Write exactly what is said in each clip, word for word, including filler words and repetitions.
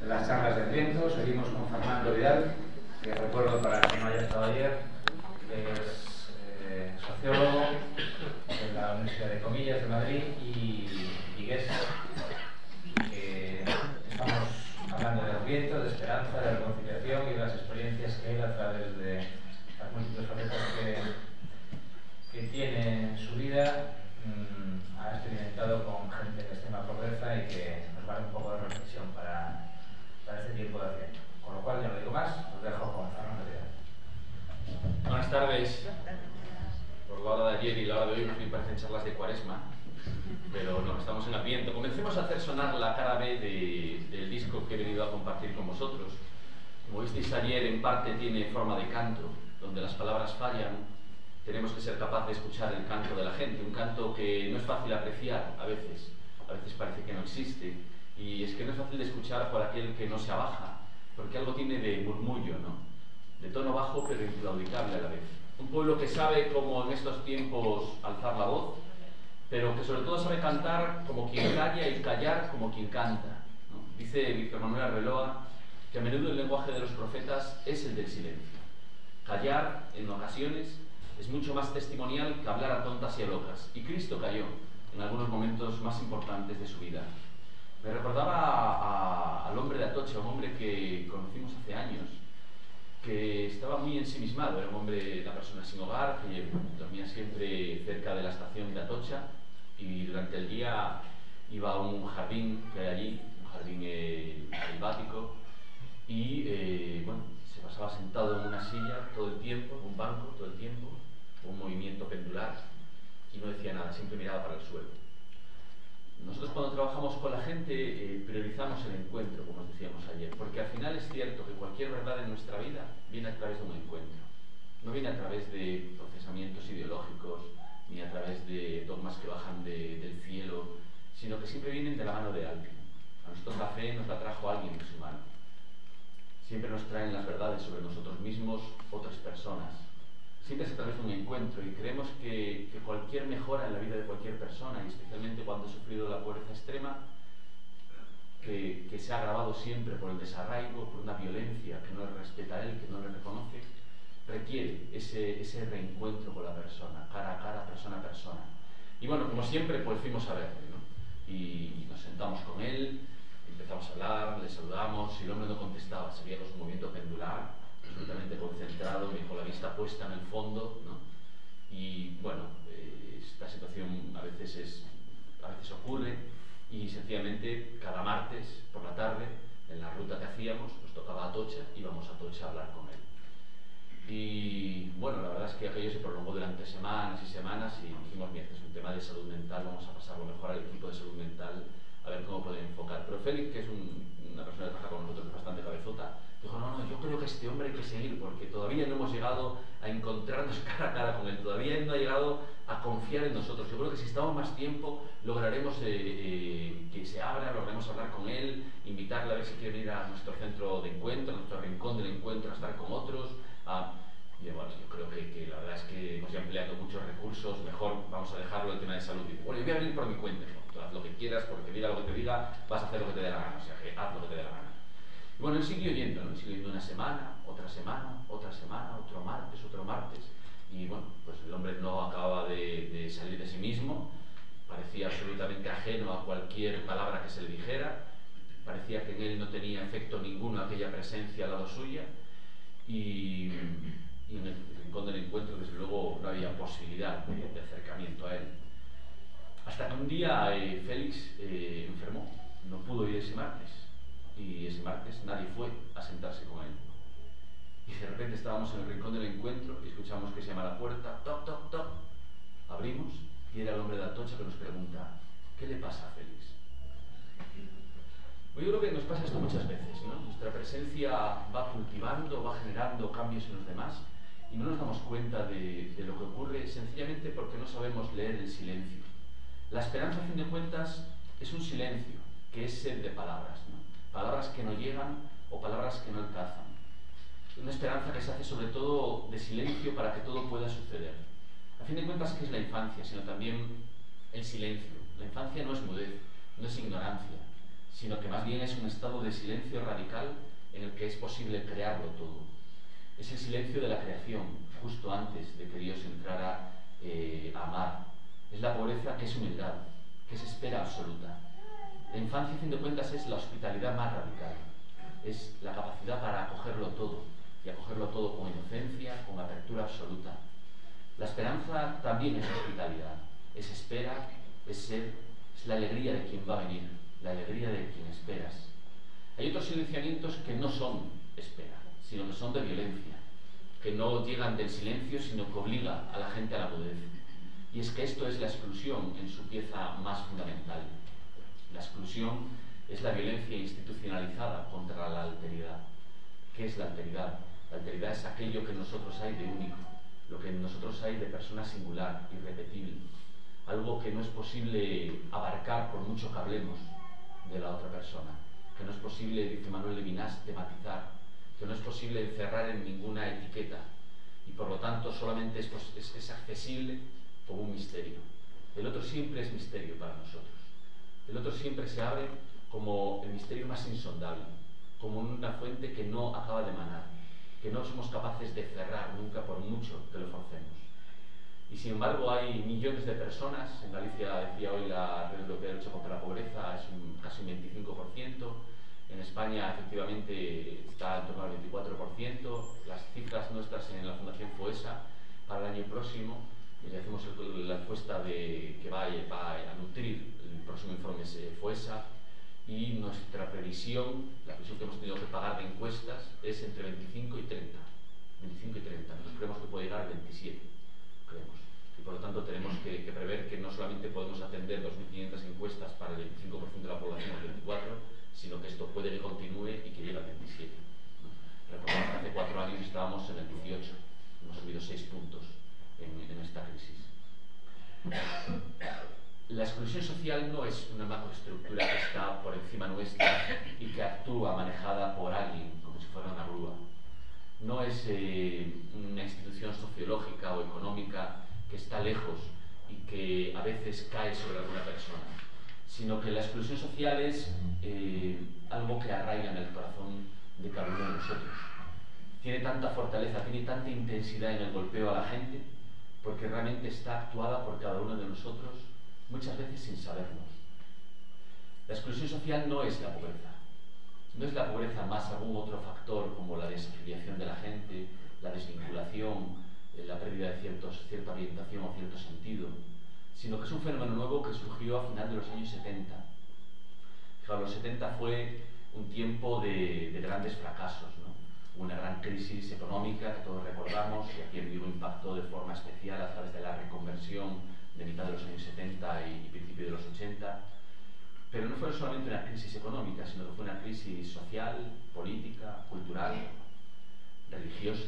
de las charlas del viento. Seguimos con Fernando Vidal, que recuerdo para quien no haya estado ayer, que es eh, sociólogo de la Universidad de Comillas de Madrid y vigués, que estamos hablando del viento, de esperanza, de reconciliación y de las experiencias que él, a través de las múltiples facetas que, que tiene en su vida, mmm, ha experimentado con gente en extrema pobreza y que nos vale un poco de reflexión para, para este tiempo de Adviento. Con lo cual, ya no digo más, os dejo con Fernando Vidal. Buenas tardes. Por la hora de ayer y la hora de hoy me parecen charlas de Cuaresma, pero no, estamos en Adviento. Comencemos a hacer sonar la cara B de, del disco que he venido a compartir con vosotros. Como visteis ayer, en parte tiene forma de canto, donde las palabras fallan. Tenemos que ser capaces de escuchar el canto de la gente, un canto que no es fácil apreciar a veces, a veces parece que no existe, y es que no es fácil de escuchar por aquel que no se abaja, porque algo tiene de murmullo, ¿no? De tono bajo pero inclaudicable a la vez. Un pueblo que sabe cómo en estos tiempos alzar la voz, pero que sobre todo sabe cantar como quien calla y callar como quien canta, ¿no? Dice Víctor Manuel Arbeloa que a menudo el lenguaje de los profetas es el del silencio. Callar, en ocasiones, es mucho más testimonial que hablar a tontas y a locas. Y Cristo cayó en algunos momentos más importantes de su vida. Me recordaba a, a, al hombre de Atocha, un hombre que conocimos hace años, que estaba muy ensimismado. Era un hombre, una persona sin hogar, que dormía siempre cerca de la estación de Atocha y durante el día iba a un jardín que hay allí, un jardín eh, selvático, y eh, bueno, se pasaba sentado en una silla todo el tiempo, en un banco todo el tiempo, un movimiento pendular, y no decía nada, siempre miraba para el suelo. Nosotros cuando trabajamos con la gente eh, priorizamos el encuentro, como os decíamos ayer, porque al final es cierto que cualquier verdad en nuestra vida viene a través de un encuentro. No viene a través de procesamientos ideológicos, ni a través de dogmas que bajan de, del cielo, sino que siempre vienen de la mano de alguien. A nosotros la fe nos la trajo alguien de su mano. Siempre nos traen las verdades sobre nosotros mismos otras personas. Siempre es a través de un encuentro, y creemos que, que cualquier mejora en la vida de cualquier persona, y especialmente cuando ha sufrido la pobreza extrema, que, que se ha agravado siempre por el desarraigo, por una violencia que no le respeta a él, que no le reconoce, requiere ese, ese reencuentro con la persona, cara a cara, persona a persona. Y bueno, como siempre, pues fuimos a verle, ¿no? Y, y nos sentamos con él, empezamos a hablar, le saludamos, y el hombre no contestaba, seguíamos un movimiento pendular, absolutamente concentrado, con la vista puesta en el fondo, ¿no? Y bueno, eh, esta situación a veces, es, a veces ocurre, y sencillamente cada martes por la tarde, en la ruta que hacíamos, nos tocaba Atocha, íbamos a Atocha a hablar con él. Y bueno, la verdad es que aquello se prolongó durante semanas y semanas, y dijimos, mira, este es un tema de salud mental, vamos a pasarlo mejor al equipo de salud mental, a ver cómo pueden enfocar. Pero Félix, que es un, una persona que trabaja con nosotros, es bastante cabezota, dijo, no, no, yo creo que este hombre hay que seguir, porque todavía no hemos llegado a encontrarnos cara a cara con él, todavía él no ha llegado a confiar en nosotros. Yo creo que si estamos más tiempo, lograremos eh, eh, que se abra, lograremos hablar con él, invitarle a ver si quiere venir a nuestro centro de encuentro, a nuestro rincón del encuentro, a estar con otros. A... Y bueno, yo creo que, que la verdad es que hemos ya empleado muchos recursos, mejor vamos a dejarlo el tema de salud. Y, bueno, yo voy a venir por mi cuenta, ¿no? Tú haz lo que quieras, porque diga lo que te diga, vas a hacer lo que te dé la gana, o sea, que haz lo que te dé la gana. Y bueno, él siguió yendo, ¿no? Siguió yendo una semana, otra semana, otra semana, otro martes, otro martes. Y bueno, pues el hombre no acababa de, de salir de sí mismo, parecía absolutamente ajeno a cualquier palabra que se le dijera, parecía que en él no tenía efecto ninguno aquella presencia al lado suya, y, y en el rincón del encuentro, desde luego, no había posibilidad de, de acercamiento a él. Hasta que un día eh, Félix eh, enfermó, no pudo ir ese martes. Y ese martes nadie fue a sentarse con él. Y de repente estábamos en el rincón del encuentro y escuchamos que se llama a la puerta, toc, toc, toc. Abrimos y era el hombre de Atocha que nos pregunta, ¿qué le pasa a Félix? Pues yo creo que nos pasa esto muchas veces, ¿no? Nuestra presencia va cultivando, va generando cambios en los demás y no nos damos cuenta de, de lo que ocurre sencillamente porque no sabemos leer el silencio. La esperanza, a fin de cuentas, es un silencio, que es sed de palabras, ¿no? Palabras que no llegan o palabras que no alcanzan. Una esperanza que se hace sobre todo de silencio para que todo pueda suceder. A fin de cuentas, ¿qué es la infancia? Sino también el silencio. La infancia no es mudez, no es ignorancia, sino que más bien es un estado de silencio radical en el que es posible crearlo todo. Es el silencio de la creación, justo antes de que Dios entrara eh, a amar. Es la pobreza que es humildad, que es espera absoluta. La infancia, a fin de cuentas, es la hospitalidad más radical. Es la capacidad para acogerlo todo, y acogerlo todo con inocencia, con apertura absoluta. La esperanza también es hospitalidad, es espera, es sed, es la alegría de quien va a venir, la alegría de quien esperas. Hay otros silenciamientos que no son espera, sino que son de violencia, que no llegan del silencio, sino que obliga a la gente a la mudez. Y es que esto es la exclusión en su pieza más fundamental. La exclusión es la violencia institucionalizada contra la alteridad. ¿Qué es la alteridad? La alteridad es aquello que en nosotros hay de único, lo que en nosotros hay de persona singular, irrepetible, algo que no es posible abarcar por mucho que hablemos de la otra persona, que no es posible, dice Manuel Levinas, tematizar, que no es posible encerrar en ninguna etiqueta y por lo tanto solamente es, es, es accesible como un misterio. El otro siempre es misterio para nosotros. El otro siempre se abre como el misterio más insondable, como una fuente que no acaba de manar, que no somos capaces de cerrar nunca por mucho que lo forcemos. Y sin embargo hay millones de personas, en Galicia decía hoy la Red Europea de Lucha contra la Pobreza, es un, casi un veinticinco por ciento, en España efectivamente está en torno al veinticuatro por ciento, las cifras nuestras en la Fundación FOESA para el año próximo, y hacemos el, la encuesta de, que va a, va a nutrir el próximo informe FOESA, y nuestra previsión, la previsión que hemos tenido que pagar de encuestas, es entre veinticinco y treinta. veinticinco y treinta. Nosotros creemos que puede llegar al veintisiete, creemos. Y por lo tanto tenemos que, que prever que no solamente podemos atender dos mil quinientas encuestas para el veinticinco por ciento de la población del veinticuatro, sino que esto puede que continúe y que llegue al veintisiete. Recordemos que hace cuatro años estábamos en el dieciocho. Hemos subido seis puntos en, en esta crisis. La exclusión social no es una macroestructura que está por encima nuestra y que actúa manejada por alguien, como si fuera una grúa. No es eh, una institución sociológica o económica que está lejos y que a veces cae sobre alguna persona, sino que la exclusión social es eh, algo que arraiga en el corazón de cada uno de nosotros. Tiene tanta fortaleza, tiene tanta intensidad en el golpeo a la gente, porque realmente está actuada por cada uno de nosotros, muchas veces sin saberlo. La exclusión social no es la pobreza. No es la pobreza más algún otro factor como la desafiliación de la gente, la desvinculación, eh, la pérdida de ciertos, cierta orientación o cierto sentido, sino que es un fenómeno nuevo que surgió a final de los años setenta. Fijaos, los setenta fue un tiempo de, de grandes fracasos, ¿no? Una gran crisis económica que todos recordamos y aquí en Vigo impactó de forma especial a través de la reconversión de mitad de los años setenta y, y principio de los ochenta. Pero no fue solamente una crisis económica, sino que fue una crisis social, política, cultural, religiosa.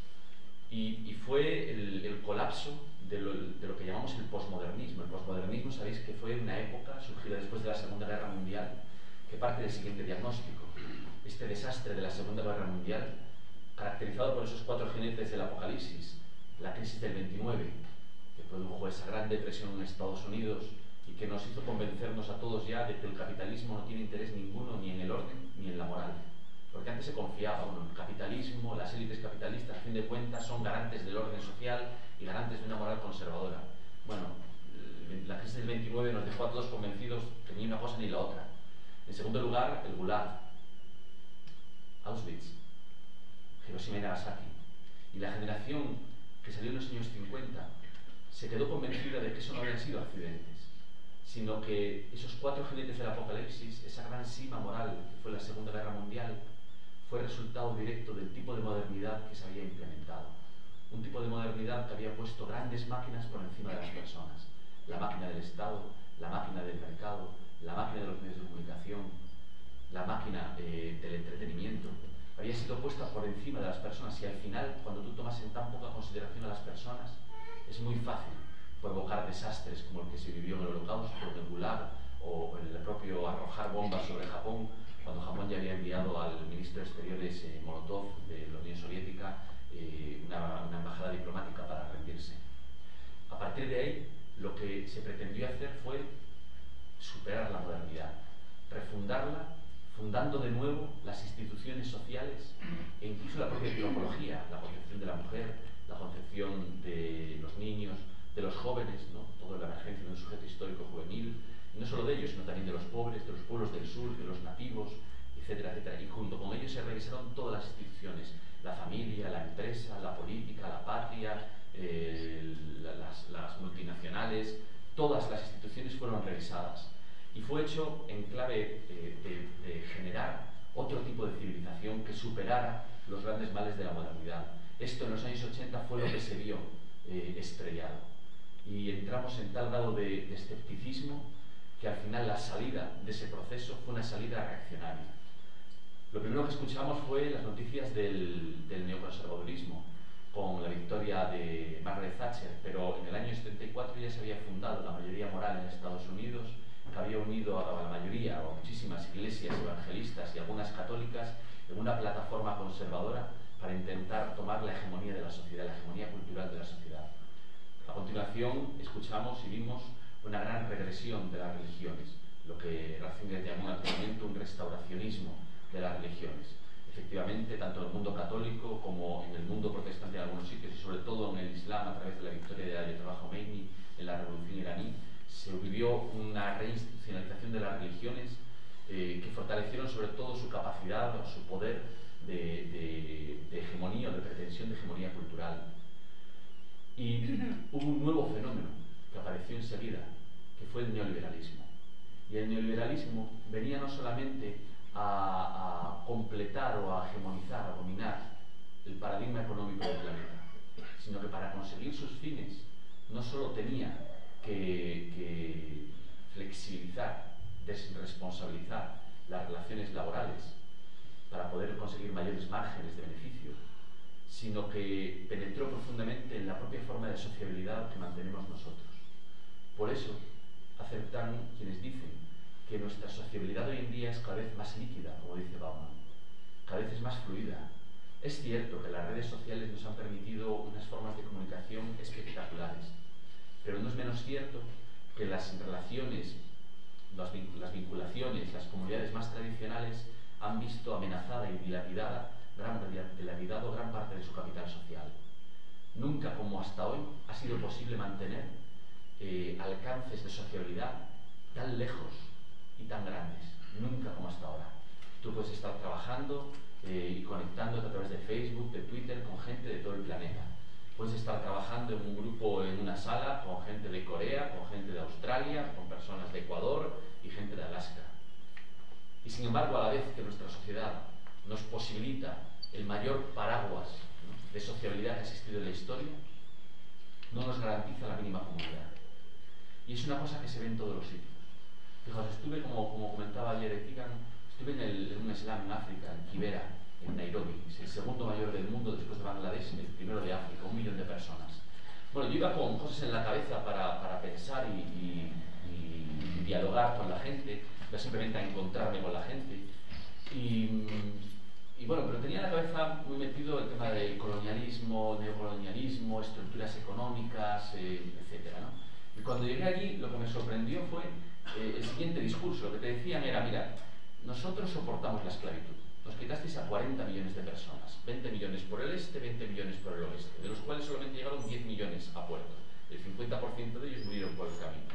Y, y fue el, el colapso de lo, de lo que llamamos el posmodernismo. El posmodernismo, sabéis que fue una época surgida después de la Segunda Guerra Mundial que parte del siguiente diagnóstico. Este desastre de la Segunda Guerra Mundial, caracterizado por esos cuatro jinetes del apocalipsis, la crisis del veintinueve, que produjo esa gran depresión en Estados Unidos y que nos hizo convencernos a todos ya de que el capitalismo no tiene interés ninguno ni en el orden ni en la moral. Porque antes se confiaba, bueno, el capitalismo, las élites capitalistas, a fin de cuentas, son garantes del orden social y garantes de una moral conservadora. Bueno, la crisis del veintinueve nos dejó a todos convencidos que ni una cosa ni la otra. En segundo lugar, el Gulag, Auschwitz, Hiroshima y Nagasaki. Y la generación que salió en los años cincuenta se quedó convencida de que eso no habían sido accidentes, sino que esos cuatro jinetes del apocalipsis, esa gran cima moral que fue la Segunda Guerra Mundial, fue resultado directo del tipo de modernidad que se había implementado. Un tipo de modernidad que había puesto grandes máquinas por encima de las personas. La máquina del Estado, la máquina del mercado, la máquina de los medios de comunicación, la máquina eh, del entretenimiento. Había sido puesta por encima de las personas y al final, cuando tú tomas en tan poca consideración a las personas, es muy fácil provocar desastres como el que se vivió en el Holocausto, en el Gulag, o en el propio arrojar bombas sobre Japón, cuando Japón ya había enviado al ministro de Exteriores eh, Molotov de la Unión Soviética eh, una, una embajada diplomática para rendirse. A partir de ahí, lo que se pretendió hacer fue superar la modernidad. refundarla, fundando de nuevo las instituciones sociales e incluso la propia antropología, la concepción de la mujer, la concepción de los niños, de los jóvenes, ¿no? Toda la emergencia de un sujeto histórico juvenil, y no solo de ellos, sino también de los pobres, de los pueblos del sur, de los nativos, etcétera, etcétera. Y junto con ellos se revisaron todas las instituciones, la familia, la empresa, la política, la patria, eh, las, las multinacionales, todas las instituciones fueron revisadas. Y fue hecho en clave eh, de, de generar otro tipo de civilización que superara los grandes males de la modernidad. Esto en los años ochenta fue lo que se vio eh, estrellado. Y entramos en tal grado de, de escepticismo que al final la salida de ese proceso fue una salida reaccionaria. Lo primero que escuchamos fue las noticias del, del neoconservadurismo, con la victoria de Margaret Thatcher, pero en el año setenta y cuatro ya se había fundado la mayoría moral en Estados Unidos, que había unido a la mayoría, o a muchísimas iglesias evangelistas y algunas católicas, en una plataforma conservadora para intentar tomar la hegemonía de la sociedad, la hegemonía cultural de la sociedad. A continuación, escuchamos y vimos una gran regresión de las religiones, lo que Ratzinger llamó en aquel momento un restauracionismo de las religiones. Efectivamente, tanto en el mundo católico como en el mundo protestante en algunos sitios, y sobre todo en el Islam, a través de la victoria de Ayatollah Khomeini en la revolución iraní, se vivió una reinstitucionalización de las religiones eh, que fortalecieron sobre todo su capacidad o su poder de, de, de hegemonía o de pretensión de hegemonía cultural. Y hubo un nuevo fenómeno que apareció enseguida, que fue el neoliberalismo. Y el neoliberalismo venía no solamente a, a completar o a hegemonizar, a dominar el paradigma económico del planeta, sino que para conseguir sus fines no solo tenía que, que flexibilizar, desresponsabilizar las relaciones laborales para poder conseguir mayores márgenes de beneficio, sino que penetró profundamente en la propia forma de sociabilidad que mantenemos nosotros. Por eso aceptan quienes dicen que nuestra sociabilidad hoy en día es cada vez más líquida, como dice Bauman, cada vez es más fluida. Es cierto que las redes sociales nos han permitido unas formas de comunicación espectaculares, pero no es menos cierto que las relaciones, las vinculaciones, las comunidades más tradicionales han visto amenazada y dilapidada gran, dilapidado gran parte de su capital social. Nunca como hasta hoy ha sido posible mantener eh, alcances de sociabilidad tan lejos y tan grandes, nunca como hasta ahora. Tú puedes estar trabajando eh, y conectándote a través de Facebook, de Twitter, con gente de todo el planeta. Puedes estar trabajando en un grupo, en una sala, con gente de Corea, con gente de Australia, con personas de Ecuador y gente de Alaska. Y sin embargo, a la vez que nuestra sociedad nos posibilita el mayor paraguas, ¿no?, de sociabilidad que ha existido en la historia, no nos garantiza la mínima comunidad. Y es una cosa que se ve en todos los sitios. Fijaos, estuve, como, como comentaba ayer Ekigan, estuve en, el, en un slam en África, en Kibera, en Nairobi. Es el segundo mayor del mundo después de Bangladesh, el primero de África, un millón de personas. Bueno, yo iba con cosas en la cabeza para, para pensar y, y, y, y dialogar con la gente, no simplemente a encontrarme con la gente. Y, y bueno, pero tenía en la cabeza muy metido el tema del colonialismo, neocolonialismo, estructuras económicas, eh, etcétera, ¿no? Y cuando llegué allí, lo que me sorprendió fue eh, el siguiente discurso. Lo que te decían era, mira, nosotros soportamos la esclavitud. Nos quitasteis a cuarenta millones de personas, veinte millones por el este, veinte millones por el oeste, de los cuales solamente llegaron diez millones a puerto. El cincuenta por ciento de ellos murieron por el camino.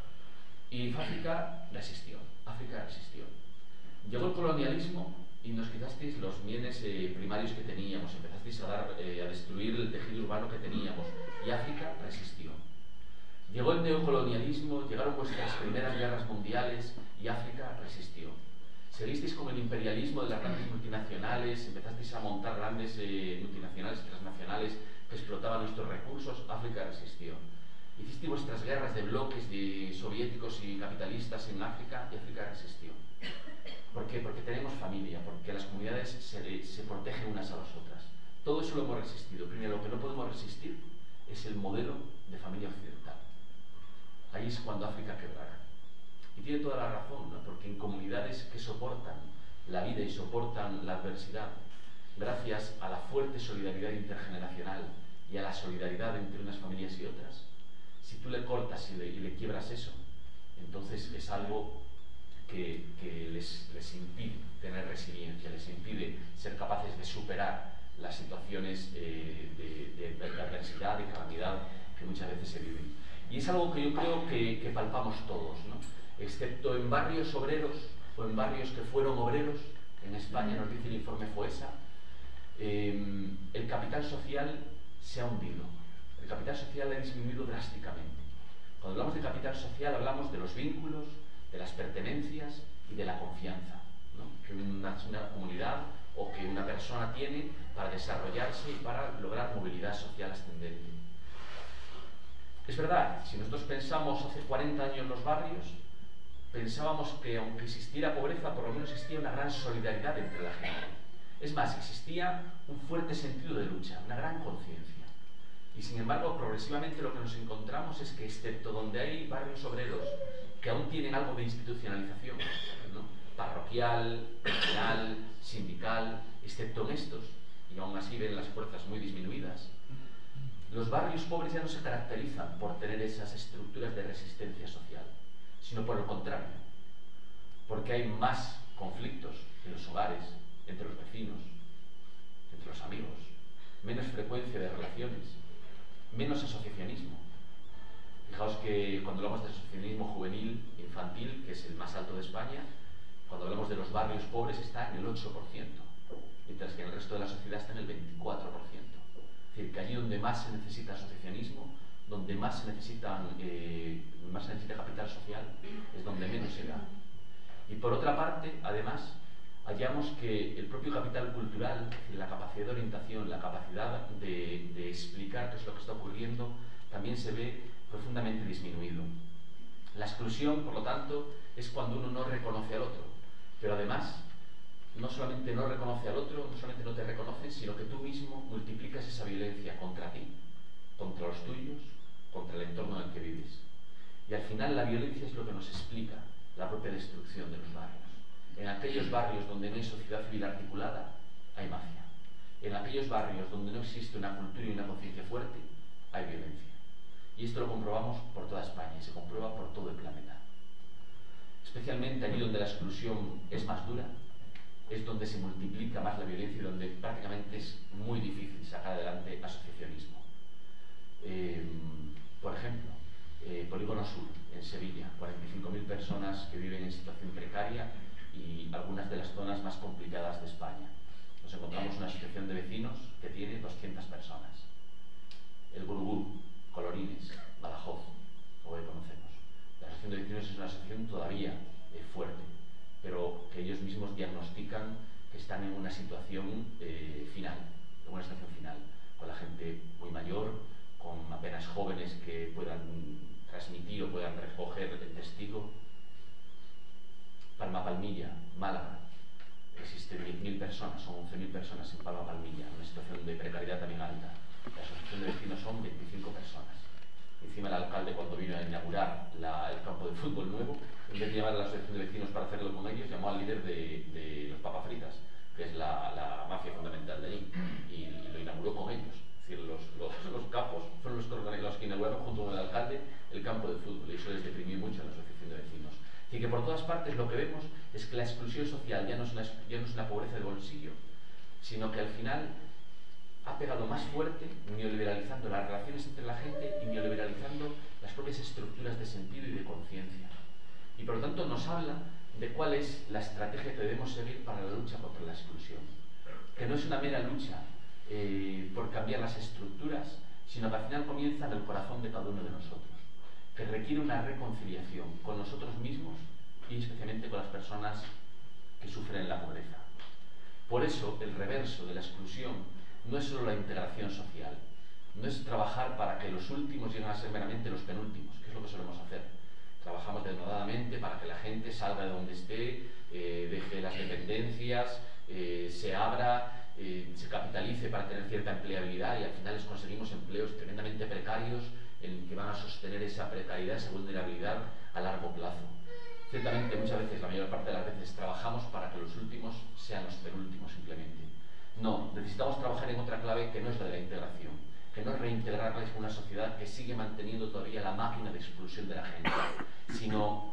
Y África resistió, África resistió. Llegó el colonialismo y nos quitasteis los bienes eh, primarios que teníamos, empezasteis a, dar, eh, a destruir el tejido urbano que teníamos, y África resistió. Llegó el neocolonialismo, llegaron vuestras primeras guerras mundiales y África resistió. Seguisteis con el imperialismo de las grandes multinacionales, empezasteis a montar grandes eh, multinacionales transnacionales que explotaban nuestros recursos, África resistió. Hicisteis vuestras guerras de bloques de soviéticos y capitalistas en África y África resistió. ¿Por qué? Porque tenemos familia, porque las comunidades se, se protegen unas a las otras. Todo eso lo hemos resistido. Primero, lo que no podemos resistir es el modelo de familia occidental. Ahí es cuando África quebrará. Y tiene toda la razón, ¿no? Porque en comunidades que soportan la vida y soportan la adversidad, gracias a la fuerte solidaridad intergeneracional y a la solidaridad entre unas familias y otras, si tú le cortas y le, y le quiebras eso, entonces es algo que, que les, les impide tener resiliencia, les impide ser capaces de superar las situaciones eh, de, de, de adversidad, de calamidad que muchas veces se viven. Y es algo que yo creo que, que palpamos todos, ¿no? Excepto en barrios obreros o en barrios que fueron obreros, en España nos dice el informe FOESA, eh, el capital social se ha hundido, el capital social ha disminuido drásticamente. Cuando hablamos de capital social hablamos de los vínculos, de las pertenencias y de la confianza, ¿no? que una, una comunidad o que una persona tiene para desarrollarse y para lograr movilidad social ascendente. Es verdad, si nosotros pensamos hace cuarenta años en los barrios, pensábamos que aunque existiera pobreza, por lo menos existía una gran solidaridad entre la gente. Es más, existía un fuerte sentido de lucha, una gran conciencia. Y sin embargo, progresivamente lo que nos encontramos es que, excepto donde hay barrios obreros que aún tienen algo de institucionalización, ¿no? parroquial, regional, sindical, excepto en estos, y aún así ven las fuerzas muy disminuidas, los barrios pobres ya no se caracterizan por tener esas estructuras de resistencia social, sino por el contrario, porque hay más conflictos en los hogares, entre los vecinos, entre los amigos, menos frecuencia de relaciones, menos asociacionismo. Fijaos que cuando hablamos de asociacionismo juvenil, infantil, que es el más alto de España, cuando hablamos de los barrios pobres está en el ocho por ciento, mientras que en el resto de la sociedad está en el veinticuatro por ciento. Es decir, que allí donde más se necesita asociacionismo, donde más se, necesitan, eh, más se necesita capital social, es donde menos se da. Y por otra parte, además, hallamos que el propio capital cultural, la capacidad de orientación, la capacidad de, de explicar qué es lo que está ocurriendo, también se ve profundamente disminuido. La exclusión, por lo tanto, es cuando uno no reconoce al otro, pero además, no solamente no reconoce al otro, no solamente no te reconoce, sino que tú mismo multiplicas esa violencia contra ti, contra los tuyos, contra el entorno en el que vives. Y al final la violencia es lo que nos explica la propia destrucción de los barrios. En aquellos barrios donde no hay sociedad civil articulada, hay mafia. En aquellos barrios donde no existe una cultura y una conciencia fuerte, hay violencia. Y esto lo comprobamos por toda España y se comprueba por todo el planeta. Especialmente allí donde la exclusión es más dura, es donde se multiplica más la violencia y donde prácticamente es muy difícil sacar adelante asociacionismo. Eh, por ejemplo, eh, Polígono Sur, en Sevilla, cuarenta y cinco mil personas que viven en situación precaria y algunas de las zonas más complicadas de España. Nos encontramos una asociación de vecinos que tiene doscientas personas. El Gurugú, Colorines, Badajoz, como hoy conocemos. La asociación de vecinos es una asociación todavía eh, fuerte, pero que ellos mismos diagnostican que están en una situación eh, final, en una situación final, con la gente muy mayor, con apenas jóvenes que puedan transmitir o puedan recoger el testigo. Palma Palmilla, Málaga, existen diez mil personas, son once mil personas en Palma Palmilla, una situación de precariedad también alta. La asociación de vecinos son veinticinco personas. Encima el alcalde, cuando vino a inaugurar la, el campo de fútbol nuevo, en vez de llamar a la asociación de vecinos para hacerlo con ellos, llamó al líder de, de los papas fritas, que es la, la mafia fundamental de allí, y, y lo inauguró con ellos. Es decir, los, los, los capos fueron los que, los que inauguraron junto con el alcalde el campo de fútbol, y eso les deprimió mucho a la asociación de vecinos. Y que por todas partes lo que vemos es que la exclusión social ya no es una, ya no es una pobreza de bolsillo, sino que al final ha pegado más fuerte, neoliberalizando las relaciones entre la gente y neoliberalizando las propias estructuras de sentido y de conciencia. Y por lo tanto nos habla de cuál es la estrategia que debemos seguir para la lucha contra la exclusión. Que no es una mera lucha eh, por cambiar las estructuras, sino que al final comienza en el corazón de cada uno de nosotros. Que requiere una reconciliación con nosotros mismos y especialmente con las personas que sufren la pobreza. Por eso el reverso de la exclusión no es solo la integración social, no es trabajar para que los últimos lleguen a ser meramente los penúltimos, que es lo que solemos hacer. Trabajamos denodadamente para que la gente salga de donde esté, eh, deje las dependencias, eh, se abra, eh, se capitalice para tener cierta empleabilidad y al final les conseguimos empleos tremendamente precarios en que van a sostener esa precariedad, esa vulnerabilidad a largo plazo. Ciertamente muchas veces, la mayor parte de las veces, trabajamos para que los últimos sean los penúltimos simplemente. No, necesitamos trabajar en otra clave que no es la de la integración, que no es reintegrarles en una sociedad que sigue manteniendo todavía la máquina de expulsión de la gente, sino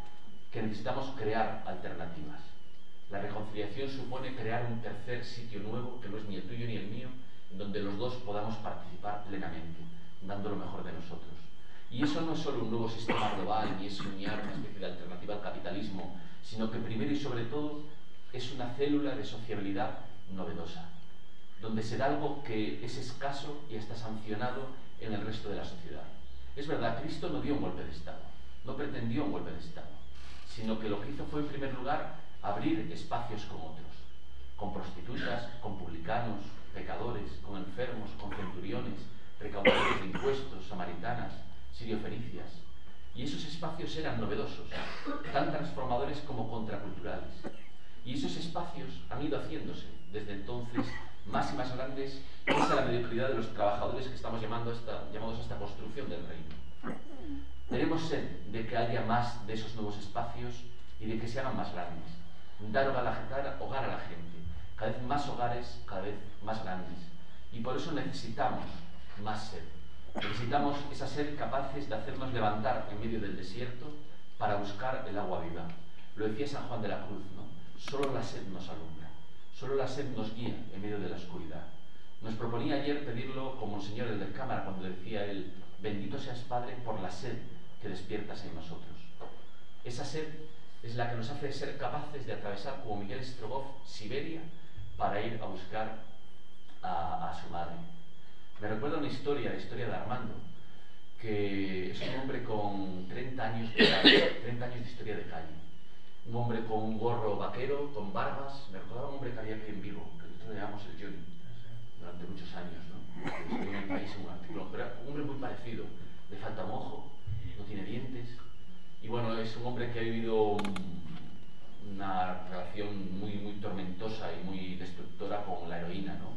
que necesitamos crear alternativas. La reconciliación supone crear un tercer sitio nuevo, que no es ni el tuyo ni el mío, en donde los dos podamos participar plenamente, dando lo mejor de nosotros. Y eso no es solo un nuevo sistema global, ni es soñar una especie de alternativa al capitalismo, sino que primero y sobre todo es una célula de sociabilidad novedosa, donde se da algo que es escaso y está sancionado en el resto de la sociedad. Es verdad, Cristo no dio un golpe de Estado, no pretendió un golpe de Estado, sino que lo que hizo fue, en primer lugar, abrir espacios con otros, con prostitutas, con publicanos, pecadores, con enfermos, con centuriones, recaudadores de impuestos, samaritanas, sirio-fenicias. Y esos espacios eran novedosos, tan transformadores como contraculturales. Y esos espacios han ido haciéndose desde entonces más y más grandes, pese a la mediocridad de los trabajadores que estamos llamando a esta, llamados a esta construcción del reino. Tenemos sed de que haya más de esos nuevos espacios y de que se hagan más grandes. Dar hogar a la, hogar a la gente, cada vez más hogares, cada vez más grandes. Y por eso necesitamos más sed. Necesitamos esa sed capaces de hacernos levantar en medio del desierto para buscar el agua viva. Lo decía San Juan de la Cruz, ¿no? Solo la sed nos alumbra, solo la sed nos guía en medio de la oscuridad. Nos proponía ayer pedirlo como el Señor el del Cámara, cuando le decía a él: bendito seas, Padre, por la sed que despiertas en nosotros. Esa sed es la que nos hace ser capaces de atravesar, como Miguel Strogoff, Siberia, para ir a buscar a, a su madre. Me recuerda una historia, la historia de Armando, que es un hombre con treinta años de calle, treinta años de historia de calle. Un hombre con un gorro vaquero, con barbas. Me recordaba un hombre que había aquí en Vigo, que nosotros le llamamos el Johnny, durante muchos años, ¿no? Que estuvo en el país en un artículo, pero era un hombre muy parecido. Le falta un ojo, no tiene dientes. Y bueno, es un hombre que ha vivido una relación muy, muy tormentosa y muy destructora con la heroína, ¿no?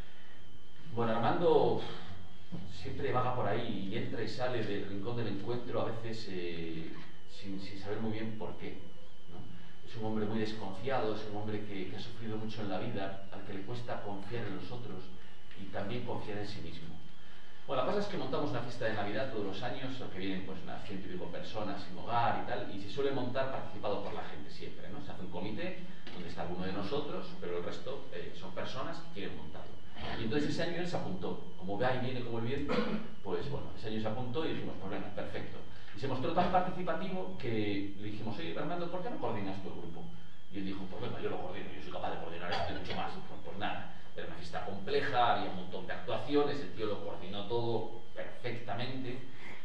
Bueno, Armando siempre vaga por ahí y entra y sale del rincón del encuentro, a veces eh, sin, sin saber muy bien por qué, ¿no? Es un hombre muy desconfiado, es un hombre que, que ha sufrido mucho en la vida, al que le cuesta confiar en los otros y también confiar en sí mismo. Bueno, la cosa es que montamos una fiesta de Navidad todos los años, al que vienen pues unas ciento y pico personas sin hogar y tal, y se suele montar participado por la gente siempre, ¿no? Se hace un comité donde está alguno de nosotros, pero el resto eh, son personas que quieren montarlo. Y entonces ese año él se apuntó, como va y viene como el viento, pues bueno, ese año se apuntó y dijimos, pues venga, perfecto. Y se mostró tan participativo que le dijimos, oye, Fernando, ¿por qué no coordinas tu grupo? Y él dijo, pues venga, yo lo coordino, yo soy capaz de coordinar esto y mucho más. Pues, pues nada, era una fiesta compleja, había un montón de actuaciones, el tío lo coordinó todo perfectamente,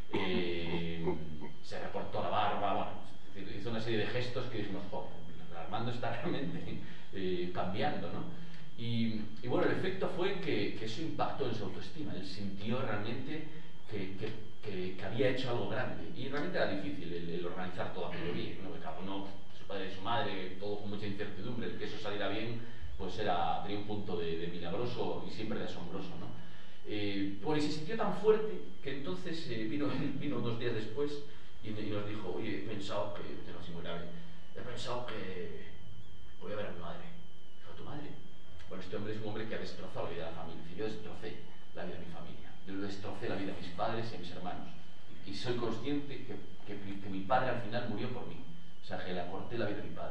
eh, se recortó la barba, bueno, hizo una serie de gestos que dijimos, joder, Armando está realmente eh, cambiando, ¿no? Y, y bueno, el efecto fue que, que eso impactó en su autoestima. Él sintió realmente que, que, que, que había hecho algo grande. Y realmente era difícil el, el organizar todo aquello bien, ¿no? Que cada uno, su padre y su madre, todo con mucha incertidumbre. El que eso saliera bien, pues era, tenía un punto de, de milagroso y siempre de asombroso, ¿no? Eh, bueno, y se sintió tan fuerte que entonces eh, vino, vino unos días después y, y nos dijo, oye, he pensado que, no sé, muy grave, he pensado que voy a ver a mi madre. Dijo, ¿a tu madre? Bueno, este hombre es un hombre que ha destrozado la vida de la familia. Yo destrocé la vida de mi familia. Yo destrocé la vida de mis padres y de mis hermanos. Y, y soy consciente que, que, que mi padre al final murió por mí. O sea, que le acorté la vida de mi padre.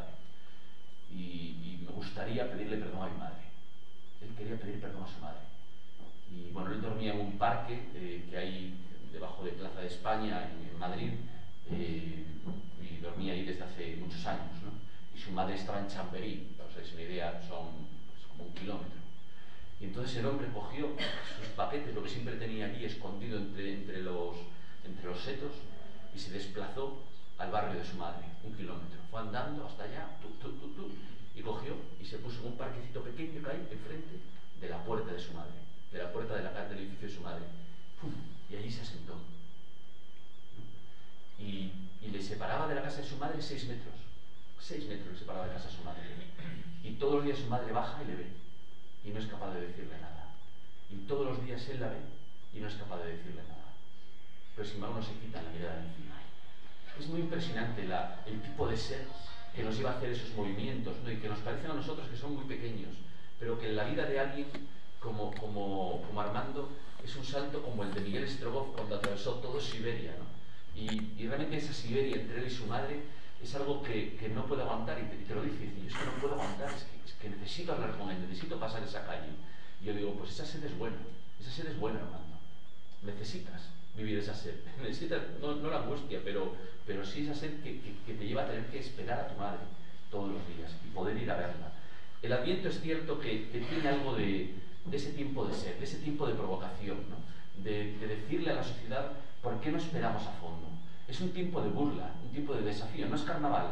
Y, y me gustaría pedirle perdón a mi madre. Él quería pedir perdón a su madre. Y bueno, él dormía en un parque eh, que hay debajo de Plaza de España, en, en Madrid. Eh, y dormía ahí desde hace muchos años, ¿no? Y su madre estaba en Chamberí. Para os hagáis una idea, son un kilómetro. Y entonces el hombre cogió sus paquetes, lo que siempre tenía allí escondido entre, entre, los, entre los setos, y se desplazó al barrio de su madre, un kilómetro. Fue andando hasta allá, tu, tu, tu, tu, y cogió y se puso en un parquecito pequeño que hay enfrente de la puerta de su madre, de la puerta de la, del edificio de su madre. ¡Pum! Y allí se asentó. Y, y le separaba de la casa de su madre seis metros. Seis metros le separaba de la casa de su madre. Y todos los días su madre baja y le ve, y no es capaz de decirle nada. Y todos los días él la ve, y no es capaz de decirle nada. Pero sin embargo no se quita la mirada de encima. Es muy impresionante la, el tipo de ser que nos iba a hacer esos movimientos, ¿no? Y que nos parecen a nosotros que son muy pequeños, pero que en la vida de alguien como, como, como Armando es un salto como el de Miguel Strogoff cuando atravesó todo Siberia, ¿no? Y, y realmente esa Siberia entre él y su madre es algo que, que no puede aguantar y te, y te lo dice, y dice, yo es que no puedo aguantar, es que, es que necesito hablar con él, necesito pasar esa calle. Y yo digo, pues esa sed es buena, esa sed es buena, hermano. Necesitas vivir esa sed, necesitas, no, no la angustia, pero, pero sí esa sed que, que, que te lleva a tener que esperar a tu madre todos los días y poder ir a verla. El Adviento es cierto que, que tiene algo de, de ese tiempo de sed, de ese tiempo de provocación, ¿no? de, de decirle a la sociedad por qué no esperamos a fondo. Es un tiempo de burla, un tiempo de desafío, no es carnaval,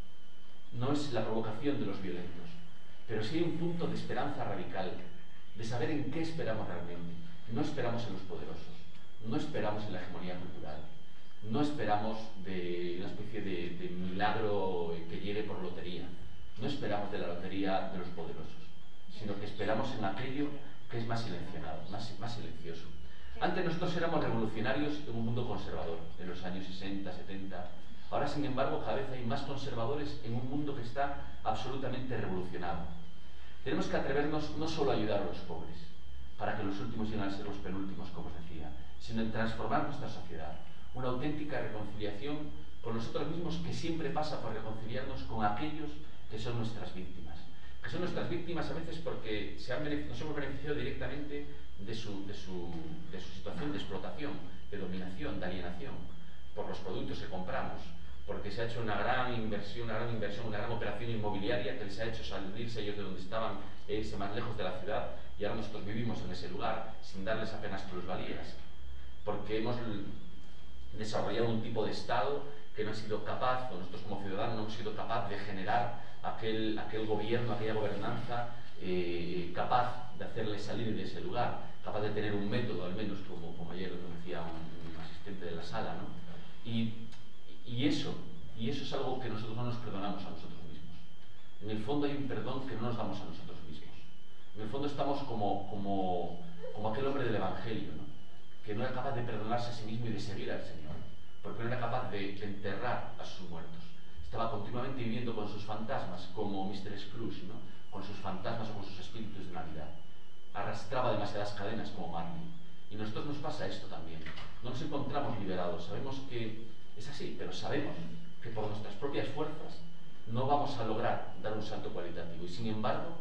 no es la provocación de los violentos, pero sí hay un punto de esperanza radical, de saber en qué esperamos realmente. No esperamos en los poderosos, no esperamos en la hegemonía cultural, no esperamos de una especie de, de milagro que llegue por lotería, no esperamos de la lotería de los poderosos, sino que esperamos en aquello que es más silenciado, más, más silencioso. Antes nosotros éramos revolucionarios en un mundo conservador, en los años sesenta, setenta. Ahora, sin embargo, cada vez hay más conservadores en un mundo que está absolutamente revolucionado. Tenemos que atrevernos no solo a ayudar a los pobres, para que los últimos lleguen a ser los penúltimos, como os decía, sino en transformar nuestra sociedad. Una auténtica reconciliación con nosotros mismos que siempre pasa por reconciliarnos con aquellos que son nuestras víctimas. Que son nuestras víctimas a veces porque se han nos hemos beneficiado directamente de su, de, su, de su situación de explotación, de dominación, de alienación, por los productos que compramos, porque se ha hecho una gran inversión, una gran inversión, una gran operación inmobiliaria que les ha hecho salirse ellos de donde estaban e irse más lejos de la ciudad, y ahora nosotros vivimos en ese lugar sin darles apenas plusvalías, porque hemos desarrollado un tipo de Estado que no ha sido capaz, o nosotros como ciudadanos no hemos sido capaz de generar aquel, aquel gobierno, aquella gobernanza eh, capaz de hacerle salir de ese lugar, capaz de tener un método, al menos como, como ayer nos decía un, un asistente de la sala, ¿no? Y, y, eso, y eso es algo que nosotros no nos perdonamos a nosotros mismos. En el fondo hay un perdón que no nos damos a nosotros mismos. En el fondo estamos como, como, como aquel hombre del Evangelio, ¿no? Que no era capaz de perdonarse a sí mismo y de seguir al Señor, porque no era capaz de enterrar a sus muertos. Estaba continuamente viviendo con sus fantasmas, como mister Scrooge, ¿no? Con sus fantasmas o con sus espíritus de Navidad. Arrastraba demasiadas cadenas como Marley. Y a nosotros nos pasa esto también. No nos encontramos liberados. Sabemos que es así, pero sabemos que por nuestras propias fuerzas no vamos a lograr dar un salto cualitativo. Y sin embargo,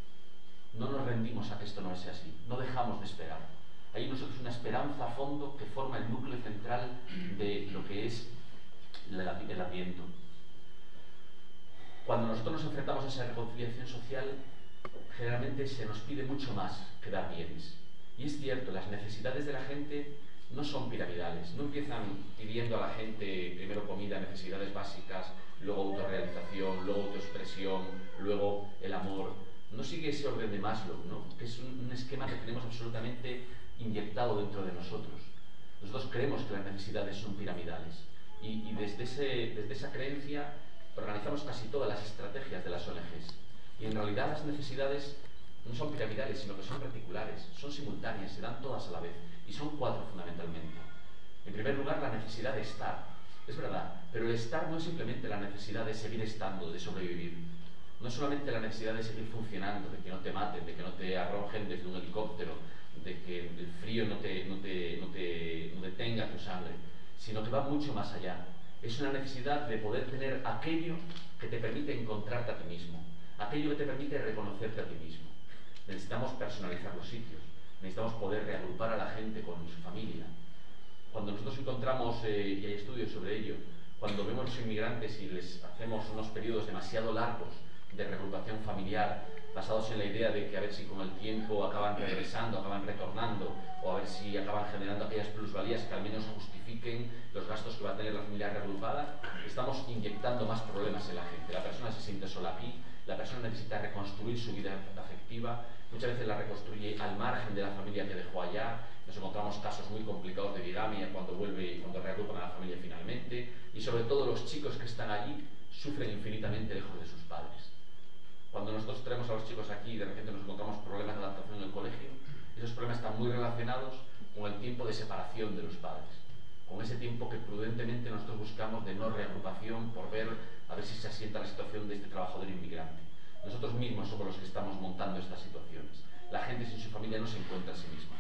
no nos rendimos a que esto no sea así. No dejamos de esperar. Hay en nosotros una esperanza a fondo que forma el núcleo central de lo que es el Adviento. Cuando nosotros nos enfrentamos a esa reconciliación social, generalmente se nos pide mucho más que dar bienes. Y es cierto, las necesidades de la gente no son piramidales, no empiezan pidiendo a la gente primero comida, necesidades básicas, luego autorrealización, luego autoexpresión, luego el amor. No sigue ese orden de Maslow, ¿no? Que es un, un esquema que tenemos absolutamente inyectado dentro de nosotros. Nosotros creemos que las necesidades son piramidales y, y desde, ese, desde esa creencia organizamos casi todas las estrategias de las O N Ges. Y en realidad las necesidades no son piramidales, sino que son reticulares, son simultáneas, se dan todas a la vez, y son cuatro fundamentalmente. En primer lugar, la necesidad de estar. Es verdad, pero el estar no es simplemente la necesidad de seguir estando, de sobrevivir. No es solamente la necesidad de seguir funcionando, de que no te maten, de que no te arrojen desde un helicóptero, de que el frío no te, no te, no te, no detenga tu sangre, sino que va mucho más allá. Es una necesidad de poder tener aquello que te permite encontrarte a ti mismo, aquello que te permite reconocerte a ti mismo. Necesitamos personalizar los sitios, necesitamos poder reagrupar a la gente con su familia. Cuando nosotros encontramos, eh, y hay estudios sobre ello, cuando vemos a los inmigrantes y les hacemos unos periodos demasiado largos de reagrupación familiar, basados en la idea de que a ver si con el tiempo acaban regresando, acaban retornando, o a ver si acaban generando aquellas plusvalías que al menos justifiquen los gastos que va a tener la familia reagrupada, estamos inyectando más problemas en la gente. La persona se siente sola aquí, la persona necesita reconstruir su vida afectiva, muchas veces la reconstruye al margen de la familia que dejó allá. Nos encontramos casos muy complicados de bigamia cuando vuelve y cuando reagrupan a la familia finalmente, y sobre todo los chicos que están allí sufren infinitamente lejos de sus padres. Cuando nosotros traemos a los chicos aquí y de repente nos encontramos problemas de adaptación en el colegio, esos problemas están muy relacionados con el tiempo de separación de los padres, con ese tiempo que prudentemente nosotros buscamos de no reagrupación por ver a ver si se asienta la situación de este trabajador inmigrante. Nosotros mismos somos los que estamos montando estas situaciones. La gente sin su familia no se encuentra a sí misma. Es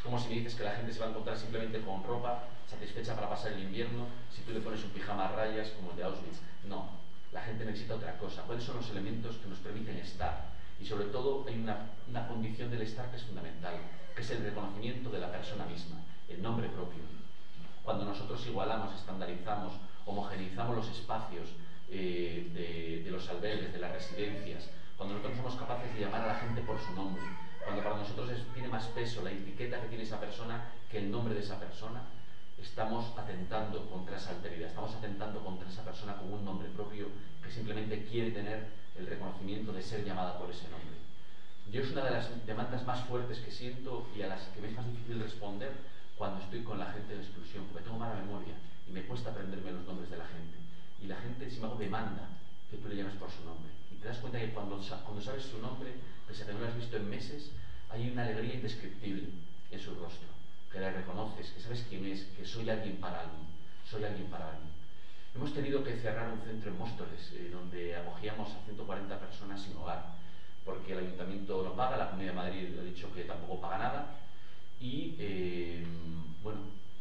como si me dices que la gente se va a encontrar simplemente con ropa satisfecha para pasar el invierno si tú le pones un pijama a rayas como el de Auschwitz. No, la gente necesita otra cosa. ¿Cuáles son los elementos que nos permiten estar? Y sobre todo hay una, una condición del estar que es fundamental, que es el reconocimiento de la persona misma, el nombre propio. Cuando nosotros igualamos, estandarizamos, homogeneizamos los espacios eh, de, de los albergues, de las residencias, cuando nosotros somos capaces de llamar a la gente por su nombre, cuando para nosotros es, tiene más peso la etiqueta que tiene esa persona que el nombre de esa persona, estamos atentando contra esa alteridad, estamos atentando contra esa persona con un nombre propio que simplemente quiere tener el reconocimiento de ser llamada por ese nombre. Yo es una de las demandas más fuertes que siento y a las que me es más difícil responder cuando estoy con la gente de exclusión, porque tengo mala memoria y me cuesta aprenderme los nombres de la gente. Y la gente, sin embargo, demanda que tú le llames por su nombre. Y te das cuenta que cuando, cuando sabes su nombre, pese a que no lo has visto en meses, hay una alegría indescriptible en su rostro, que la reconoces, que sabes quién es, que soy alguien para alguien, soy alguien para alguien. Hemos tenido que cerrar un centro en Móstoles, eh, donde acogíamos a ciento cuarenta personas sin hogar, porque el Ayuntamiento no paga, la Comunidad de Madrid ha dicho que tampoco paga nada, y eh, bueno,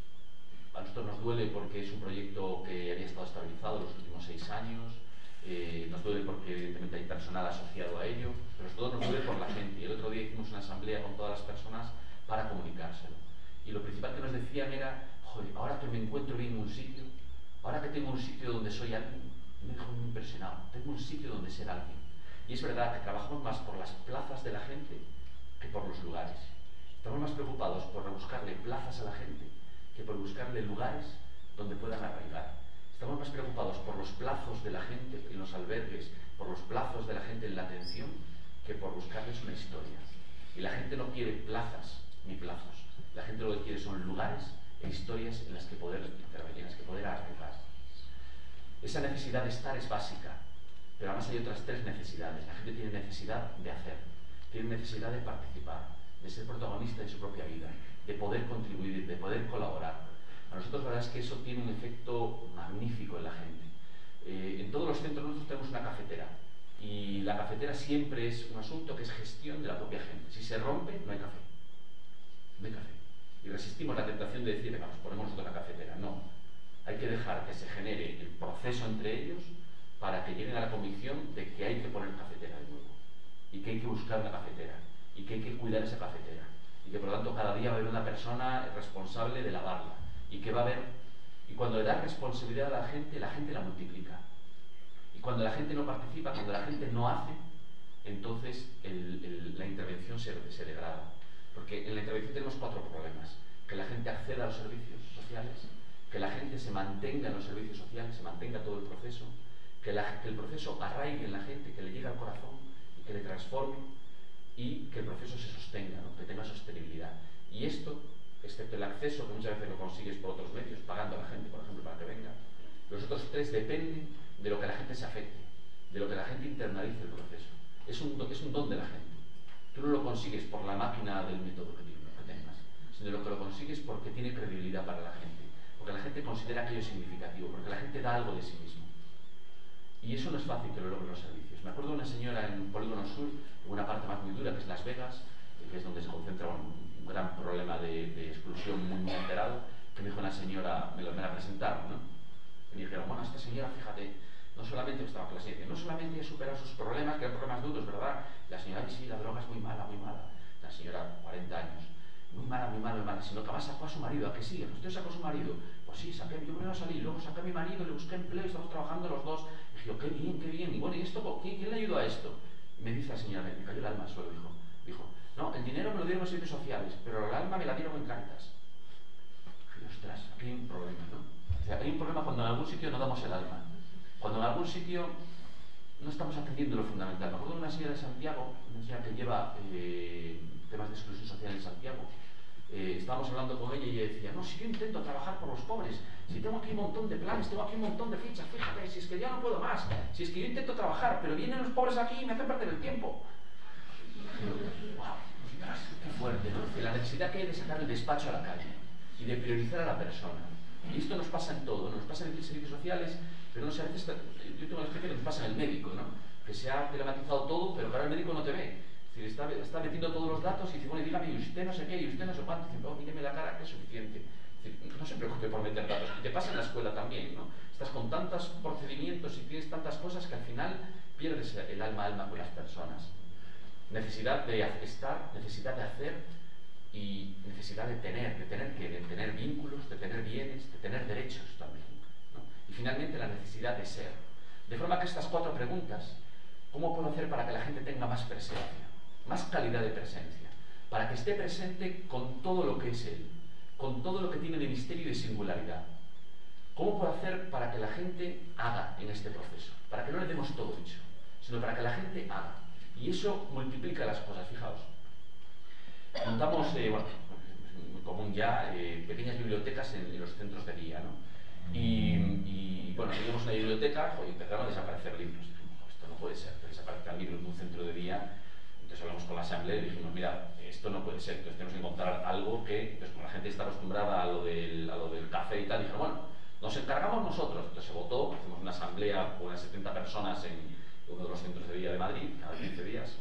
a nosotros nos duele porque es un proyecto que había estado estabilizado los últimos seis años, eh, nos duele porque evidentemente hay personal asociado a ello, pero sobre todo nos duele por la gente. Y el otro día hicimos una asamblea con todas las personas para comunicárselo. Y lo principal que nos decían era, joder, ahora que me encuentro bien en un sitio, ahora que tengo un sitio donde soy alguien, me dejo muy impresionado, tengo un sitio donde ser alguien. Y es verdad que trabajamos más por las plazas de la gente que por los lugares. Estamos más preocupados por buscarle plazas a la gente que por buscarle lugares donde puedan arraigar. Estamos más preocupados por los plazos de la gente en los albergues, por los plazos de la gente en la atención, que por buscarles una historia. Y la gente no quiere plazas ni plazos. La gente lo que quiere son lugares e historias en las que poder intervenir, en las que poder arraigar. Esa necesidad de estar es básica, pero además hay otras tres necesidades. La gente tiene necesidad de hacer, tiene necesidad de participar, de ser protagonista de su propia vida, de poder contribuir, de poder colaborar. A nosotros la verdad es que eso tiene un efecto magnífico en la gente. Eh, en todos los centros nosotros tenemos una cafetera, y la cafetera siempre es un asunto que es gestión de la propia gente. Si se rompe, no hay café. No hay café. Y resistimos la tentación de decir, venga, nos ponemos nosotros la cafetera. No. Hay que dejar que se genere el proceso entre ellos para que lleguen a la convicción de que hay que poner cafetera de nuevo. Y que hay que buscar una cafetera. Y que hay que cuidar esa cafetera. Y que por lo tanto cada día va a haber una persona responsable de lavarla. Y que va a haber... Y cuando le das responsabilidad a la gente, la gente la multiplica. Y cuando la gente no participa, cuando la gente no hace, entonces el, el, la intervención se, se degrada. Porque en la intervención tenemos cuatro problemas. Que la gente acceda a los servicios sociales, que la gente se mantenga en los servicios sociales, se mantenga todo el proceso, que, la, que el proceso arraigue en la gente, que le llegue al corazón y que le transforme, y que el proceso se sostenga, ¿no? Que tenga sostenibilidad. Y esto, excepto el acceso, que muchas veces lo consigues por otros medios, pagando a la gente, por ejemplo, para que venga, los otros tres dependen de lo que la gente se afecte, de lo que la gente internalice el proceso. Es un, es un don de la gente. Tú no lo consigues por la máquina del método que, que tengas, sino lo que lo consigues porque tiene credibilidad para la gente, porque la gente considera aquello significativo, porque la gente da algo de sí mismo. Y eso no es fácil que lo logren los servicios. Me acuerdo de una señora en Polígono Sur, en una parte más muy dura, que es Las Vegas, que es donde se concentra un, un gran problema de, de exclusión muy, muy alterado, que me dijo una señora, me, lo, me la presentaron, ¿no? Y me dijeron, bueno, esta señora, fíjate, no solamente estaba clase, no solamente ha superado sus problemas, que eran problemas duros, ¿verdad? La señora, sí, la droga es muy mala, muy mala. La señora, cuarenta años, muy mala, muy mala, muy mala, sino que además sacó a su marido. ¿A qué sigue? ¿Usted sacó a su marido? Pues sí, saqué, yo primero salí, luego saqué a mi marido, le busqué empleo y estamos trabajando los dos. Y dije, qué bien, qué bien. Y bueno, ¿y esto? ¿Quién, quién le ayudó a esto? Y me dice la señora, me cayó el alma al suelo, dijo, dijo, no, el dinero me lo dieron los servicios sociales, pero el alma me la dieron en Cáritas. Dije, ostras, aquí hay un problema, ¿no? O sea, hay un problema cuando en algún sitio no damos el alma. Cuando en algún sitio no estamos atendiendo lo fundamental. Me acuerdo de una señora de Santiago, una señora que lleva eh, temas de exclusión social en Santiago. Eh, estábamos hablando con ella y ella decía, no, si yo intento trabajar por los pobres, si tengo aquí un montón de planes, tengo aquí un montón de fichas, fíjate, si es que ya no puedo más, si es que yo intento trabajar, pero vienen los pobres aquí y me hacen perder el tiempo. ¡Wow! ¡Qué fuerte! ¿No? La necesidad que hay de sacar el despacho a la calle y de priorizar a la persona. Y esto nos pasa en todo, ¿no? Nos pasa en los servicios sociales, pero no sé, a veces, yo tengo la experiencia que nos pasa en el médico, ¿no? Que se ha telematizado todo, pero que ahora el médico no te ve. Es decir, está, está metiendo todos los datos y dice, bueno, dígame, y usted no sé qué, y usted no sé cuánto. Y dice, oh, míreme la cara, que es suficiente. Es decir, no se preocupe por meter datos. Y te pasa en la escuela también, ¿no? Estás con tantos procedimientos y tienes tantas cosas que al final pierdes el alma a alma con las personas. Necesidad de estar, necesidad de hacer y necesidad de tener, de tener que, de tener vínculos, de tener bienes, de tener derechos también, ¿no? Y finalmente la necesidad de ser. De forma que estas cuatro preguntas, ¿cómo puedo hacer para que la gente tenga más presencia, más calidad de presencia? Para que esté presente con todo lo que es él, con todo lo que tiene de misterio y de singularidad. ¿Cómo puedo hacer para que la gente haga en este proceso? Para que no le demos todo hecho, sino para que la gente haga. Y eso multiplica las cosas, fijaos. Montamos, eh, bueno, es muy común ya, eh, pequeñas bibliotecas en, en los centros de día, ¿no? Y, y bueno, teníamos una biblioteca y empezaron a desaparecer libros. Dijimos, esto no puede ser, que desaparezcan libros en un centro de día. Entonces hablamos con la asamblea y dijimos, mira, esto no puede ser, entonces tenemos que encontrar algo que, entonces como la gente está acostumbrada a lo del, a lo del café y tal, dijeron, bueno, nos encargamos nosotros. Entonces se votó, hacemos una asamblea con unas setenta personas en uno de los centros de día de Madrid, cada quince días.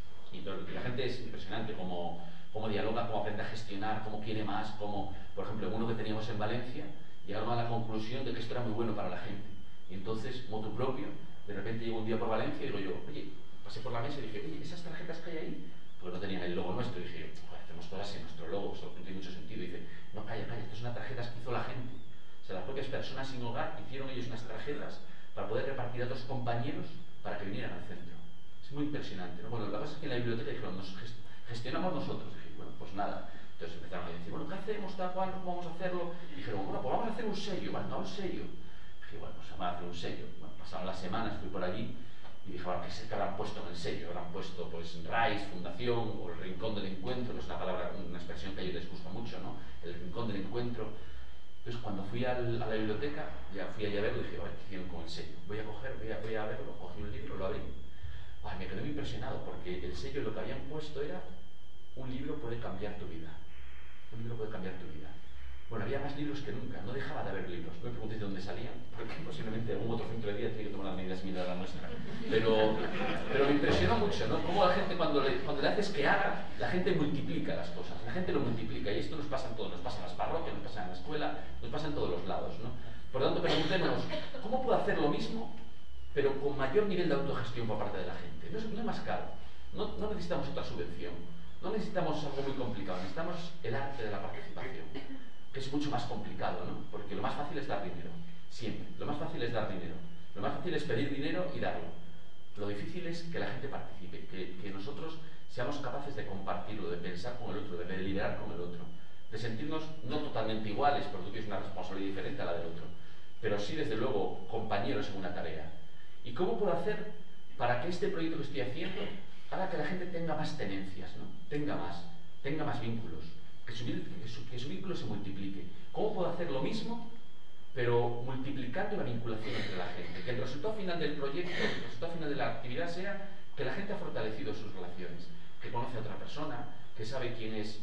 Y entonces, la gente es impresionante, cómo, cómo dialoga, cómo aprende a gestionar, cómo quiere más, cómo, por ejemplo, uno que teníamos en Valencia, llegaron a la conclusión de que esto era muy bueno para la gente. Y entonces, motu propio, de repente llego un día por Valencia y digo yo, oye, pasé por la mesa y dije, oye, esas tarjetas que hay ahí, pues no tenían el logo nuestro. Y dije, joder, hacemos todas en nuestro logo, eso no tiene mucho sentido. Y dice, no, calla, calla, estas son las tarjetas que hizo la gente. O sea, las propias personas sin hogar hicieron ellos unas tarjetas para poder repartir a otros compañeros para que vinieran al centro. Es muy impresionante, ¿no? Bueno, la cosa es que en la biblioteca dijeron, nos gestionamos nosotros. Dije, bueno, pues nada. Entonces empezaron a decir, bueno, ¿qué hacemos? ¿Tal cual? ¿Cómo vamos a hacerlo? Y dijeron, bueno, pues vamos a hacer un sello. Venga, un sello. Dije, bueno, pues vamos a hacer un sello. Bueno, pasaron las semanas, fui por allí y dije, bueno, ¿qué es que habrán puesto en el sello? Habrán puesto, pues, RAIS, Fundación, o el Rincón del Encuentro, que es una palabra, una expresión que a ellos les gusta mucho, ¿no? El Rincón del Encuentro. Entonces, cuando fui al, a la biblioteca, ya fui allá a verlo y dije, vale, ¿qué hicieron con el sello? Voy a coger, voy a, voy a verlo, cogí un libro, lo abrí. Ay, me quedé muy impresionado porque el sello lo que habían puesto era un libro puede cambiar tu vida. Un libro puede cambiar tu vida. Bueno, había más libros que nunca, no dejaba de haber libros. No me pregunté de dónde salían, porque posiblemente algún otro centro de día tiene que tomar las medidas similares a la nuestra. Pero, pero me impresionó mucho, ¿no? Cómo la gente, cuando le, cuando le haces que haga, la gente multiplica las cosas, la gente lo multiplica. Y esto nos pasa en todo, nos pasa en las parroquias, nos pasa en la escuela, nos pasa en todos los lados, ¿no? Por lo tanto, preguntémonos, ¿cómo puedo hacer lo mismo, pero con mayor nivel de autogestión por parte de la gente? No es, no es más caro, no, no necesitamos otra subvención, no necesitamos algo muy complicado, necesitamos el arte de la participación, que es mucho más complicado, ¿no? Porque lo más fácil es dar dinero, siempre. Lo más fácil es dar dinero. Lo más fácil es pedir dinero y darlo. Lo difícil es que la gente participe, que, que nosotros seamos capaces de compartirlo, de pensar con el otro, de deliberar con el otro, de sentirnos no totalmente iguales, porque tú tienes una responsabilidad diferente a la del otro, pero sí, desde luego, compañeros en una tarea. ¿Y cómo puedo hacer para que este proyecto que estoy haciendo haga que la gente tenga más tenencias, ¿no? Tenga más, tenga más vínculos? Que su, que, su, que su vínculo se multiplique. ¿Cómo puedo hacer lo mismo, pero multiplicando la vinculación entre la gente? Que el resultado final del proyecto, el resultado final de la actividad sea que la gente ha fortalecido sus relaciones, que conoce a otra persona, que sabe quién es.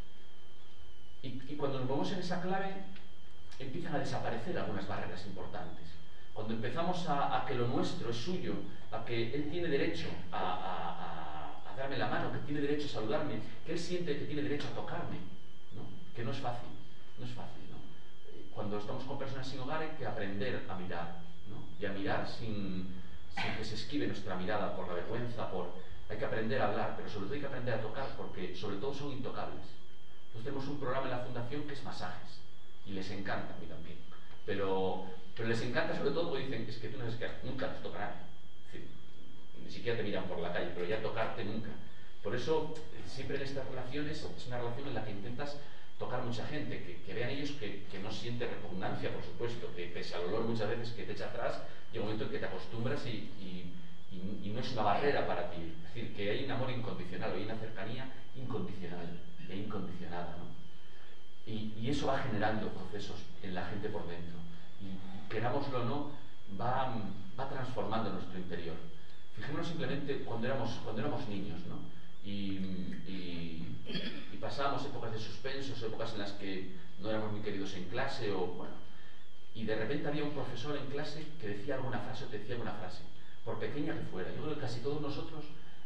Y, y cuando nos movemos en esa clave, empiezan a desaparecer algunas barreras importantes. Cuando empezamos a, a que lo nuestro es suyo, a que él tiene derecho a, a, a, a darme la mano, que tiene derecho a saludarme, que él siente que tiene derecho a tocarme, ¿no? Que no es fácil, no es fácil, ¿no? Cuando estamos con personas sin hogar hay que aprender a mirar, ¿no? Y a mirar sin, sin que se esquive nuestra mirada por la vergüenza, por... hay que aprender a hablar, pero sobre todo hay que aprender a tocar, porque sobre todo son intocables. Nosotros tenemos un programa en la fundación que es masajes, y les encanta, a mí también, pero, pero les encanta sobre todo porque dicen, es que tú no sabes que nunca nos tocará, es decir, ni siquiera te miran por la calle, pero ya tocarte nunca. Por eso, siempre en estas relaciones, es una relación en la que intentas tocar mucha gente, que, que vean ellos que, que no siente repugnancia, por supuesto, que pese al olor muchas veces que te echa atrás, llega un momento en que te acostumbras y, y, y, y no es una barrera para ti. Es decir, que hay un amor incondicional, hay una cercanía incondicional e incondicionada, ¿no? Y, y eso va generando procesos en la gente por dentro. Y, querámoslo o no, va, va transformando nuestro interior. Fijémonos simplemente cuando éramos, cuando éramos niños, ¿no? Y, y, y pasábamos épocas de suspensos, épocas en las que no éramos muy queridos en clase, o bueno, y de repente había un profesor en clase que decía alguna frase o te decía alguna frase, por pequeña que fuera. Yo creo que casi todos nosotros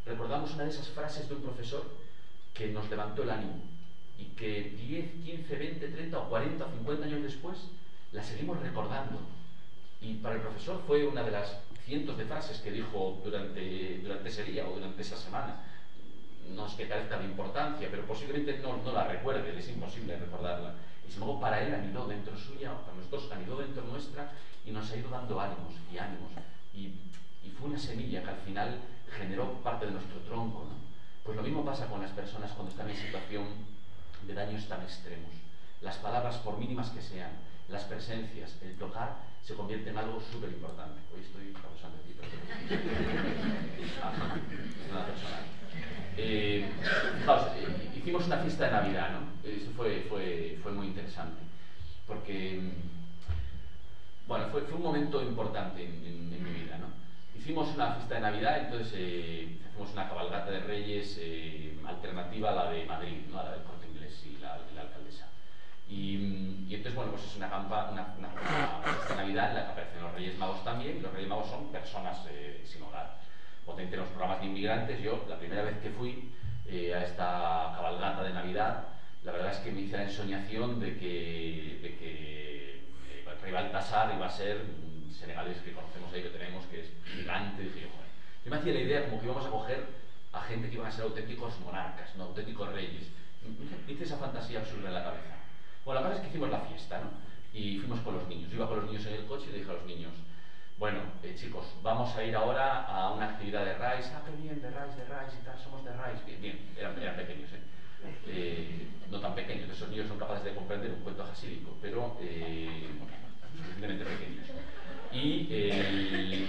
recordamos una de esas frases de un profesor que nos levantó el ánimo y que diez, quince, veinte, treinta o cuarenta o cincuenta años después la seguimos recordando. Y para el profesor fue una de las cientos de frases que dijo durante, durante ese día o durante esa semana. No es que carezca de importancia, pero posiblemente no, no la recuerde, es imposible recordarla. Y sin embargo, para él anidó dentro suya, para nosotros anidó dentro nuestra y nos ha ido dando ánimos y ánimos. Y, y fue una semilla que al final generó parte de nuestro tronco, ¿no? Pues lo mismo pasa con las personas cuando están en situación de daños tan extremos. Las palabras, por mínimas que sean, las presencias, el tocar, se convierte en algo súper importante. Hoy estoy abusando de ti, pero es nada personal. Eh, fijaos, eh, hicimos una fiesta de Navidad, ¿no? Eso fue, fue, fue muy interesante, porque bueno, fue, fue un momento importante en, en, en mi vida, ¿no? Hicimos una fiesta de Navidad, entonces eh, hacemos una cabalgata de Reyes eh, alternativa a la de Madrid, ¿no? A la del Corte Inglés y la, la alcaldesa. Y, y entonces, bueno, pues es una, campa, una, una, una fiesta de Navidad en la que aparecen los Reyes Magos también, y los Reyes Magos son personas eh, sin hogar. Potente en los programas de inmigrantes. Yo, la primera vez que fui eh, a esta cabalgata de Navidad, la verdad es que me hice la ensoñación de que, de que eh, el rey Baltasar iba a ser un senegalés que conocemos ahí, que tenemos, que es gigante. Y dije, joder, yo me hacía la idea como que íbamos a coger a gente que iban a ser auténticos monarcas, no auténticos reyes. Me hice esa fantasía absurda en la cabeza. Bueno, la verdad es que hicimos la fiesta, ¿no? Y fuimos con los niños. Yo iba con los niños en el coche y le dije a los niños, bueno, eh, chicos, vamos a ir ahora a una actividad de RAIS. Ah, qué bien, de RAIS, de RAIS y tal, somos de RAIS. Bien, bien, eran, eran pequeños, ¿eh? Eh, no tan pequeños, esos niños son capaces de comprender un cuento jasídico, pero eh, suficientemente pequeños. Y eh,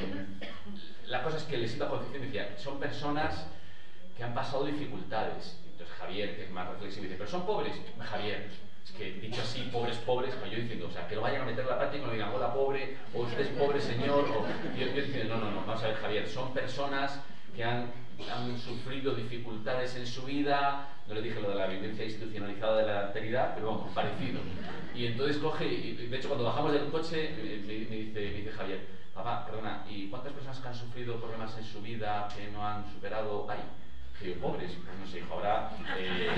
la cosa es que les iba concienciando y decía, son personas que han pasado dificultades. Entonces Javier, que es más reflexivo, dice, pero son pobres. Javier, es que dicho así, pobres, pobres, pues yo diciendo, o sea, que lo vayan a meter en la práctica y no digan, hola pobre, o usted es pobre señor, o yo, yo diciendo, no, no, no, vamos a ver Javier, son personas que han, han sufrido dificultades en su vida, no le dije lo de la vivencia institucionalizada de la alteridad, pero vamos, parecido. Y entonces coge, y de hecho cuando bajamos del coche, me, me, dice, me dice Javier, papá, perdona, ¿y cuántas personas que han sufrido problemas en su vida que no han superado hay? Digo, pobres, pues no sé, hijo, ahora eh,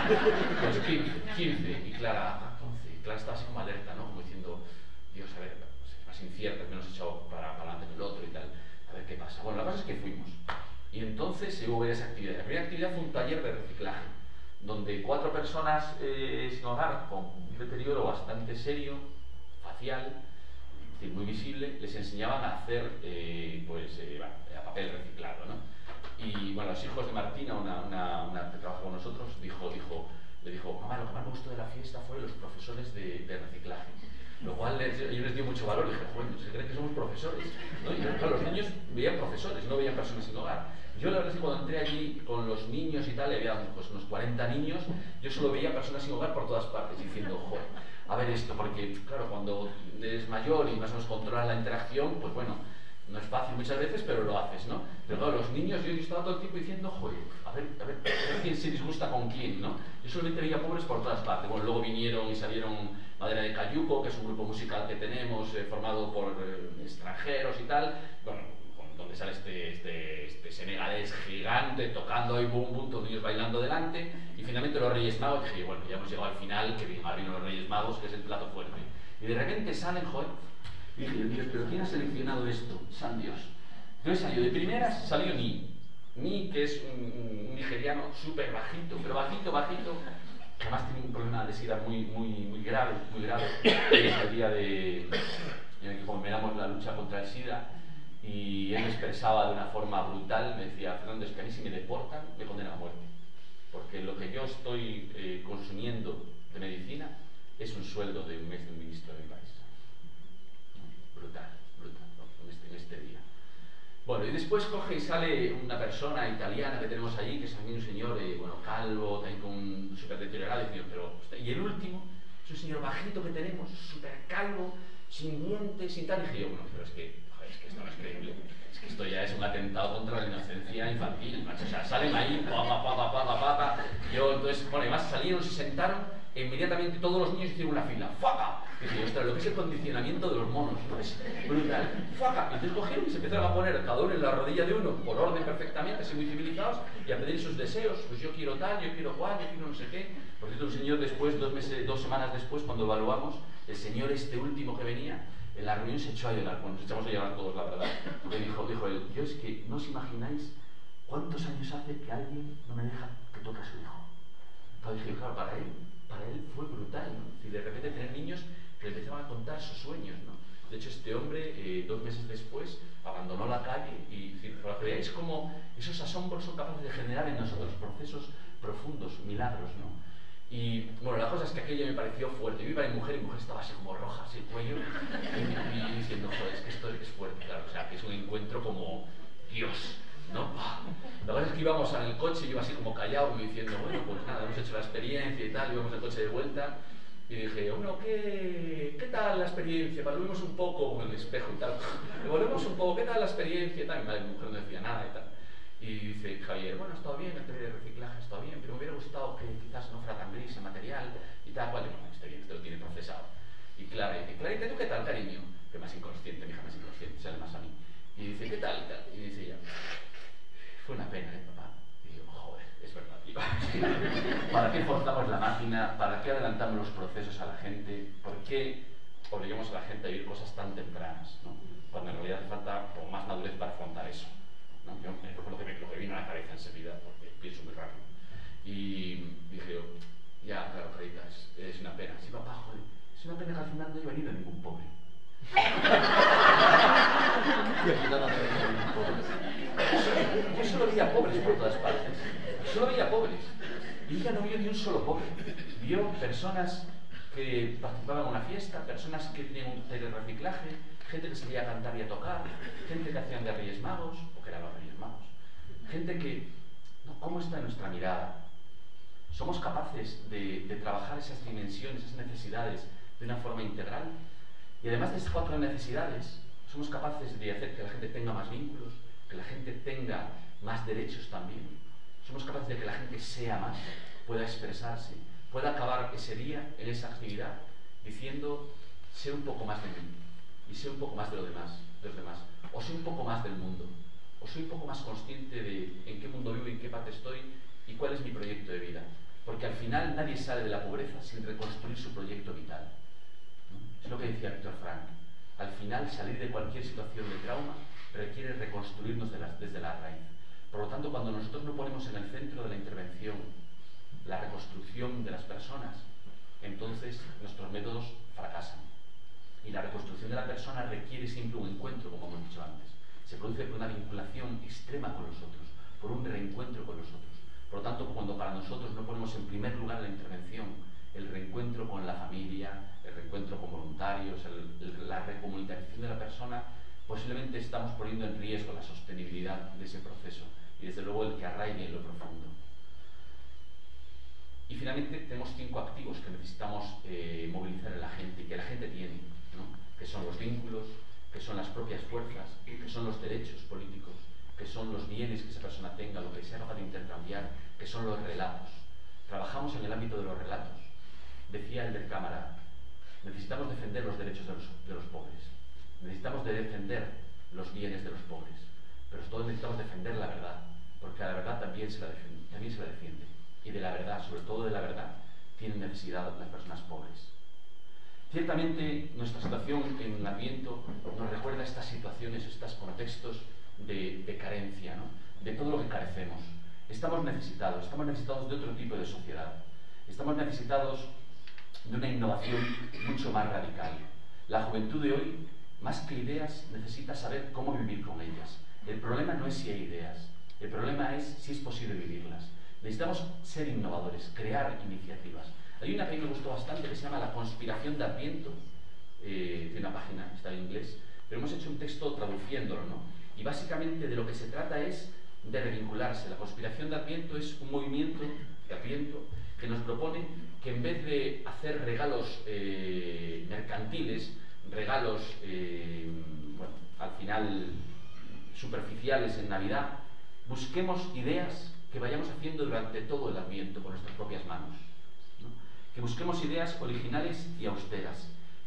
pues quince, y Clara, once, y Clara estaba así como alerta, ¿no? Como diciendo, Dios, a ver, pues es más incierta, menos echado para, para adelante en el otro y tal, a ver qué pasa. Bueno, la cosa es que fuimos, y entonces hubo varias actividades. La primera actividad fue un taller de reciclaje, donde cuatro personas eh, sin hogar, con un deterioro bastante serio, facial, es decir, muy visible, les enseñaban a hacer, eh, pues, eh, a papel reciclado, ¿no? Y bueno, los hijos de Martina, una, una, una que trabaja con nosotros, dijo, dijo, le dijo, mamá, lo que más me gustó de la fiesta fue los profesores de, de reciclaje. Lo cual les, yo les dio mucho valor. Le dije, joder, ¿se creen que somos profesores? ¿No? Y claro, los niños veían profesores, no veían personas sin hogar. Yo la verdad es que cuando entré allí con los niños y tal, y había pues, unos cuarenta niños, yo solo veía personas sin hogar por todas partes, diciendo, joder, a ver esto, porque claro, cuando eres mayor y más o menos controlas la interacción, pues bueno, no es fácil muchas veces, pero lo haces, ¿no? Pero claro, los niños, yo estaba todo el tiempo diciendo, joder, a ver, a ver, a ver quién se disgusta con quién, ¿no? Yo solamente veía pobres por todas partes. Bueno, luego vinieron y salieron Madera de Cayuco, que es un grupo musical que tenemos, eh, formado por eh, extranjeros y tal, bueno, donde sale este, este, este senegalés gigante tocando ahí, boom, boom, todos los niños bailando delante, y finalmente los Reyes Magos. Dije, bueno, ya hemos llegado al final, que ahora vino los Reyes Magos, que es el plato fuerte. Y de repente salen, joder, y dije, Dios, ¿pero quién ha seleccionado esto? San Dios. Entonces salió, de primeras salió Ni. Ni, que es un, un nigeriano súper bajito, pero bajito, bajito, que además tiene un problema de sida muy, muy, muy grave, muy grave. Es el día de, en el que conmemoramos la lucha contra el SIDA, y él me expresaba de una forma brutal, me decía, Fernando, es que a mí si me deportan, me condenan a muerte. Porque lo que yo estoy eh, consumiendo de medicina es un sueldo de un mes de un ministro de mi país. Brutal, brutal, ¿no? en, este, en este día. Bueno, y después coge y sale una persona italiana que tenemos allí, que es también un señor, eh, bueno, calvo, también con un súper deteriorado, y, pero, y el último es un señor bajito que tenemos, súper calvo, sin dientes, sin tal, y dije yo, bueno, pero es que, joder, es que esto no es creíble, es que esto ya es un atentado contra la inocencia infantil, macho. O sea, salen ahí, pa, pa, pa, pa, pa, pa, pa, yo, entonces, bueno, además salieron, se sentaron, e inmediatamente todos los niños hicieron una fila, ¡faca! Dije, ostras, lo que es el condicionamiento de los monos, ¿no? Es brutal. ¡Faca! Y entonces cogieron y se empezaron a poner cada uno en la rodilla de uno, por orden perfectamente, así muy civilizados, y a pedir sus deseos. Pues yo quiero tal, yo quiero cual, yo quiero no sé qué. Por cierto, un señor después, dos meses, dos semanas después, cuando evaluamos, el señor este último que venía, en la reunión se echó a llorar. Bueno, nos echamos a llorar todos, la verdad. Porque dijo, dijo él, yo es que no os imagináis cuántos años hace que alguien no me deja que toque a su hijo. Entonces dije, claro, para él, para él fue brutal, ¿no? Y de repente tener niños que le empezaban a contar sus sueños, ¿no? De hecho, este hombre, eh, dos meses después, abandonó la calle y, para que veáis cómo esos asombros son capaces de generar en nosotros procesos profundos, milagros, ¿no? Y, bueno, la cosa es que aquello me pareció fuerte. Yo iba a mi mujer y mi mujer estaba así como roja, así el cuello, y, y diciendo, joder, es que esto es fuerte, claro, o sea, que es un encuentro como Dios, ¿no? La verdad es que íbamos en el coche y yo iba así como callado, y diciendo, bueno, pues nada, hemos hecho la experiencia y tal, íbamos en el coche de vuelta, y dije, bueno, ¿qué, ¿qué tal la experiencia? Evaluemos un poco con el espejo y tal, evaluemos un poco, ¿qué tal la experiencia y tal? Y mi mujer no decía nada y tal. Y dice Javier, bueno, ha estado bien, el taller de reciclaje ha estado bien, pero me hubiera gustado que quizás no fuera tan gris el material y tal, cual, bueno, está bien, este lo tiene procesado. Y Clara dice, Clarita, ¿tú qué tal, cariño? Que más inconsciente, mi hija más inconsciente, sale más a mí. Y dice, ¿qué tal? Y, tal? Y dice ella, fue una pena, ¿eh, papá? Y digo, joder, es verdad, tío. ¿Para qué forzamos la máquina? ¿Para qué adelantamos los procesos a la gente? ¿Por qué obligamos a la gente a vivir cosas tan tempranas, ¿no? Cuando en realidad hace falta como más madurez para afrontar eso. ¿No? Yo, fue lo que, me, lo que vino a la cabeza enseguida, porque pienso muy rápido. Y dije, ya, claro, Clarita, es, es una pena. Sí, papá, joder, es una pena que al final no haya venido ningún pobre. Yo solo veía pobres por todas partes. Solo veía pobres. Y ella no vio ni un solo pobre. Vio personas que participaban en una fiesta, personas que tenían un taller de reciclaje, gente que salía a cantar y a tocar, gente que hacían de Reyes Magos, o que eran los Reyes Magos, gente que, ¿no? ¿Cómo está nuestra mirada? ¿Somos capaces de, de trabajar esas dimensiones, esas necesidades de una forma integral? Y además de esas cuatro necesidades, somos capaces de hacer que la gente tenga más vínculos, que la gente tenga más derechos también. Somos capaces de que la gente sea más, pueda expresarse, pueda acabar ese día en esa actividad diciendo, sé un poco más de mí y sé un poco más de, lo demás, de los demás, o sé un poco más del mundo, o soy un poco más consciente de en qué mundo vivo, en qué parte estoy y cuál es mi proyecto de vida. Porque al final nadie sale de la pobreza sin reconstruir su proyecto vital, ¿no? Es lo que decía Víctor Frank. Al final, salir de cualquier situación de trauma requiere reconstruirnos de las, desde la raíz. Por lo tanto, cuando nosotros no ponemos en el centro de la intervención la reconstrucción de las personas, entonces nuestros métodos fracasan. Y la reconstrucción de la persona requiere siempre un encuentro, como hemos dicho antes. Se produce por una vinculación extrema con los otros, por un reencuentro con los otros. Por lo tanto, cuando para nosotros no ponemos en primer lugar la intervención, el reencuentro con la familia, el reencuentro con voluntarios, el, el, la recomunicación de la persona, posiblemente estamos poniendo en riesgo la sostenibilidad de ese proceso y desde luego el que arraigue en lo profundo. Y finalmente tenemos cinco activos que necesitamos eh, movilizar en la gente y que la gente tiene, ¿no? Que son los vínculos, que son las propias fuerzas, que son los derechos políticos, que son los bienes que esa persona tenga, lo que sea capaz de intercambiar, que son los relatos. Trabajamos en el ámbito de los relatos. Decía el del cámara, necesitamos defender los derechos de los, de los pobres, necesitamos de defender los bienes de los pobres, pero sobre todo necesitamos defender la verdad, porque a la verdad también se la defiende, también se la defiende. Y de la verdad, sobre todo de la verdad, tienen necesidad las personas pobres. Ciertamente, nuestra situación en el Adviento nos recuerda estas situaciones, estos contextos de, de carencia, ¿no? De todo lo que carecemos. Estamos necesitados, estamos necesitados de otro tipo de sociedad. Estamos necesitados de una innovación mucho más radical. La juventud de hoy, más que ideas, necesita saber cómo vivir con ellas. El problema no es si hay ideas, el problema es si es posible vivirlas. Necesitamos ser innovadores, crear iniciativas. Hay una que a mí me gustó bastante que se llama La conspiración de Adviento, eh, de una página, está en inglés, pero hemos hecho un texto traduciéndolo, ¿no? Y básicamente de lo que se trata es de revincularse. La conspiración de Adviento es un movimiento de Adviento que nos propone que en vez de hacer regalos eh, mercantiles, regalos, eh, bueno, al final superficiales en Navidad, busquemos ideas que vayamos haciendo durante todo el Adviento con nuestras propias manos, ¿no? Que busquemos ideas originales y austeras,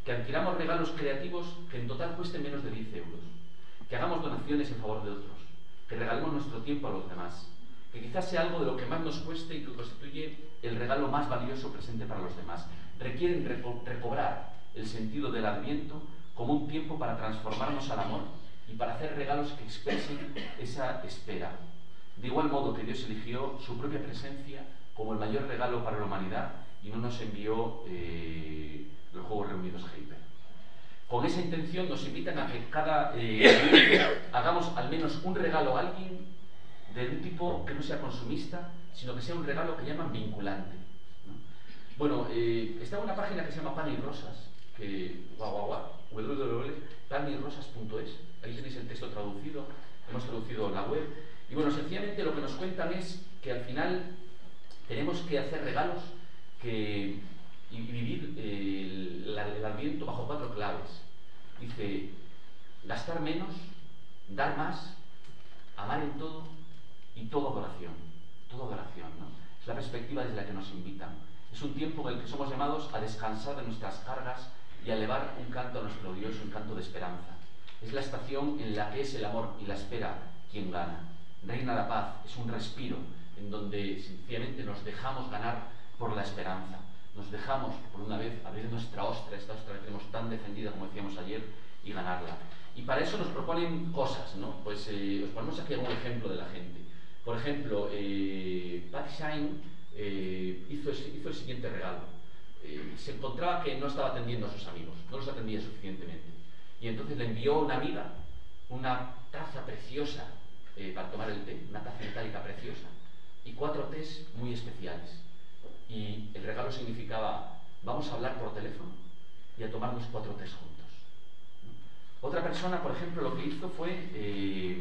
que adquiramos regalos creativos que en total cuesten menos de diez euros, que hagamos donaciones en favor de otros, que regalemos nuestro tiempo a los demás, que quizás sea algo de lo que más nos cueste y que constituye el regalo más valioso presente para los demás. Requieren reco recobrar el sentido del Adviento como un tiempo para transformarnos al amor y para hacer regalos que expresen esa espera. De igual modo que Dios eligió su propia presencia como el mayor regalo para la humanidad y no nos envió eh, los Juegos Reunidos Hyper. Con esa intención nos invitan a que cada eh, hagamos al menos un regalo a alguien de un tipo que no sea consumista, sino que sea un regalo que llaman vinculante, ¿no? Bueno, eh, está una página que se llama Pan y Rosas, que guau, guau, guau, w w w punto pan y rosas punto es, ahí tenéis el texto traducido, hemos traducido la web, y bueno, sencillamente lo que nos cuentan es que al final tenemos que hacer regalos que, y, y vivir eh, el, el Adviento bajo cuatro claves. Dice, gastar menos, dar más, amar en todo y todo adoración, todo adoración, ¿no? Es la perspectiva desde la que nos invitan. Es un tiempo en el que somos llamados a descansar de nuestras cargas y a elevar un canto a nuestro Dios, un canto de esperanza. Es la estación en la que es el amor y la espera quien gana. Reina la paz, es un respiro en donde sencillamente nos dejamos ganar por la esperanza. Nos dejamos, por una vez, abrir nuestra ostra, esta ostra que tenemos tan defendida, como decíamos ayer, y ganarla. Y para eso nos proponen cosas, ¿no? Pues eh, os ponemos aquí algún ejemplo de la gente. Por ejemplo, eh, Patty Shine eh, hizo, hizo el siguiente regalo. Eh, se encontraba que no estaba atendiendo a sus amigos, no los atendía suficientemente. Y entonces le envió a una amiga una taza preciosa eh, para tomar el té, una taza metálica preciosa, y cuatro tés muy especiales. Y el regalo significaba, vamos a hablar por teléfono y a tomarnos cuatro tés juntos, ¿no? Otra persona, por ejemplo, lo que hizo fue eh,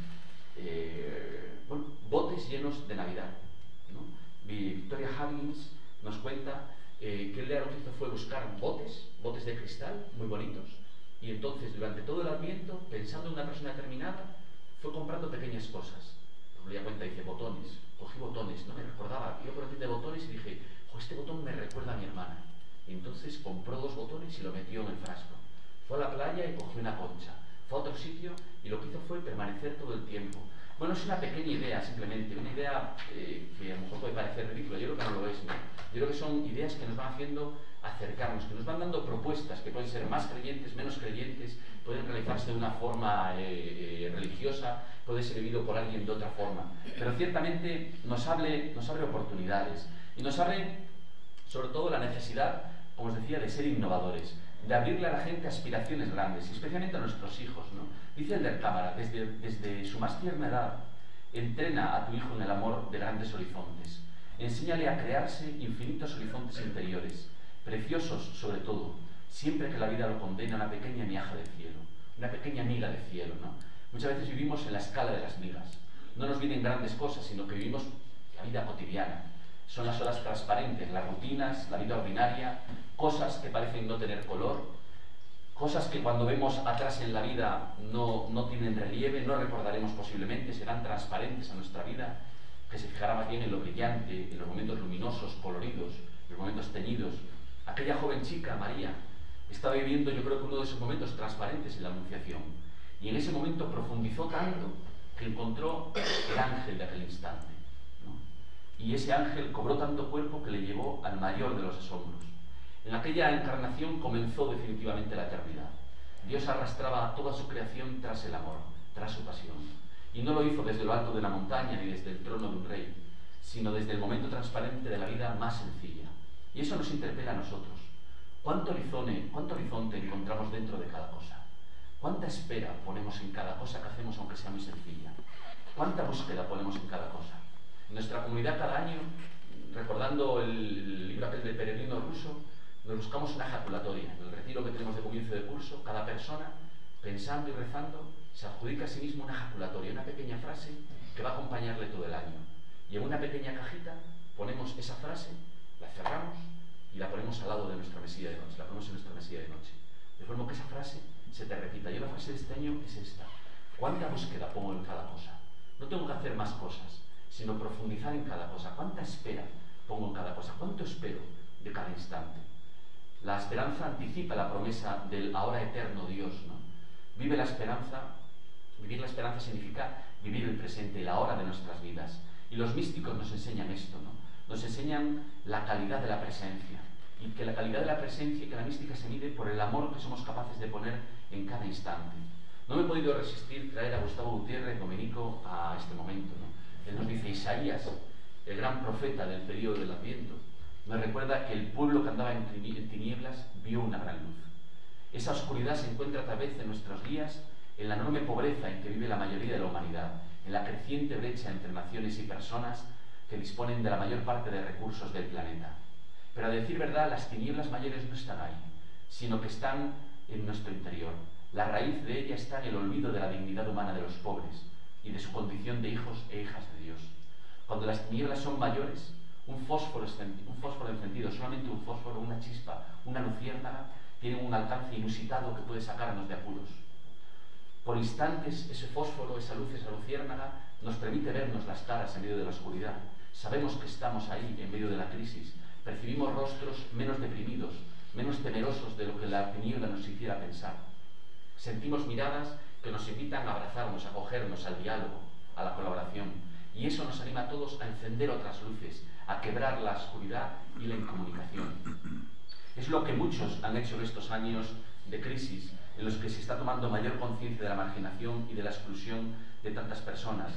eh, bueno, botes llenos de Navidad, ¿no? Victoria Huggins nos cuenta eh, que él lo que hizo fue buscar botes, botes de cristal muy bonitos, y entonces durante todo el Adviento, pensando en una persona determinada, fue comprando pequeñas cosas. Me di cuenta, dice, botones, cogí botones, no me recordaba, yo por aquí de botones y dije, jo, este botón me recuerda a mi hermana. Y entonces compró dos botones y lo metió en el frasco. Fue a la playa y cogió una concha. Fue a otro sitio y lo que hizo fue permanecer todo el tiempo. Bueno, es una pequeña idea simplemente, una idea eh, que a lo mejor puede parecer ridícula, yo creo que no lo es, ¿no? Yo creo que son ideas que nos van haciendo acercarnos, que nos van dando propuestas que pueden ser más creyentes, menos creyentes, pueden realizarse de una forma eh, eh, religiosa, puede ser vivido por alguien de otra forma, pero ciertamente nos abre, nos abre oportunidades y nos abre sobre todo la necesidad, como os decía, de ser innovadores, de abrirle a la gente aspiraciones grandes, y especialmente a nuestros hijos, ¿no? Dice el del Cámara, desde, desde su más tierna edad, entrena a tu hijo en el amor de grandes horizontes, enséñale a crearse infinitos horizontes interiores, preciosos sobre todo, siempre que la vida lo condena a una pequeña miaja del cielo, una pequeña miga de cielo, ¿no? Muchas veces vivimos en la escala de las migas, no nos vienen grandes cosas, sino que vivimos la vida cotidiana. Son las horas transparentes, las rutinas, la vida ordinaria, cosas que parecen no tener color, cosas que cuando vemos atrás en la vida no, no tienen relieve, no recordaremos posiblemente, serán transparentes a nuestra vida, que se fijará más bien en lo brillante, en los momentos luminosos, coloridos, los momentos teñidos. Aquella joven chica, María, estaba viviendo, yo creo que uno de esos momentos transparentes en la Anunciación, y en ese momento profundizó tanto que encontró el ángel de aquel instante, ¿no? Y ese ángel cobró tanto cuerpo que le llevó al mayor de los asombros. En aquella encarnación comenzó definitivamente la eternidad. Dios arrastraba a toda su creación tras el amor, tras su pasión. Y no lo hizo desde lo alto de la montaña ni desde el trono de un rey, sino desde el momento transparente de la vida más sencilla. Y eso nos interpela a nosotros. ¿Cuánto horizonte, cuánto horizonte encontramos dentro de cada cosa? ¿Cuánta espera ponemos en cada cosa que hacemos, aunque sea muy sencilla? ¿Cuánta búsqueda ponemos en cada cosa? En nuestra comunidad cada año, recordando el libro aquel del peregrino ruso, nos buscamos una ejaculatoria. En el retiro que tenemos de comienzo de curso, cada persona, pensando y rezando, se adjudica a sí mismo una ejaculatoria, una pequeña frase que va a acompañarle todo el año. Y en una pequeña cajita ponemos esa frase, la cerramos y la ponemos al lado de nuestra mesilla de noche, la ponemos en nuestra mesilla de noche. De forma que esa frase se te repita. Y la frase de este año es esta: ¿cuánta búsqueda pongo en cada cosa? No tengo que hacer más cosas, sino profundizar en cada cosa. ¿Cuánta espera pongo en cada cosa? ¿Cuánto espero de cada instante? La esperanza anticipa la promesa del ahora eterno Dios, ¿no? Vive la esperanza, vivir la esperanza significa vivir el presente, la hora de nuestras vidas. Y los místicos nos enseñan esto, ¿no? Nos enseñan la calidad de la presencia. Y que la calidad de la presencia y que la mística se mide por el amor que somos capaces de poner en cada instante. No me he podido resistir traer a Gustavo Gutiérrez Domenico a este momento, ¿no? Él nos dice, Isaías, el gran profeta del periodo del Adviento, nos recuerda que el pueblo que andaba en tinieblas vio una gran luz. Esa oscuridad se encuentra otra vez en nuestros días en la enorme pobreza en que vive la mayoría de la humanidad, en la creciente brecha entre naciones y personas que disponen de la mayor parte de recursos del planeta. Pero a decir verdad, las tinieblas mayores no están ahí, sino que están en nuestro interior. La raíz de ella está en el olvido de la dignidad humana de los pobres y de su condición de hijos e hijas de Dios. Cuando las tinieblas son mayores, un fósforo, un fósforo encendido, solamente un fósforo, una chispa, una luciérnaga, tienen un alcance inusitado que puede sacarnos de apuros. Por instantes, ese fósforo, esa luz, esa luciérnaga, nos permite vernos las caras en medio de la oscuridad. Sabemos que estamos ahí, en medio de la crisis. Percibimos rostros menos deprimidos, menos temerosos de lo que la tiniebla nos hiciera pensar. Sentimos miradas que nos invitan a abrazarnos, a acogernos al diálogo, a la colaboración. Y eso nos anima a todos a encender otras luces, a quebrar la oscuridad y la incomunicación. Es lo que muchos han hecho en estos años de crisis, en los que se está tomando mayor conciencia de la marginación y de la exclusión de tantas personas.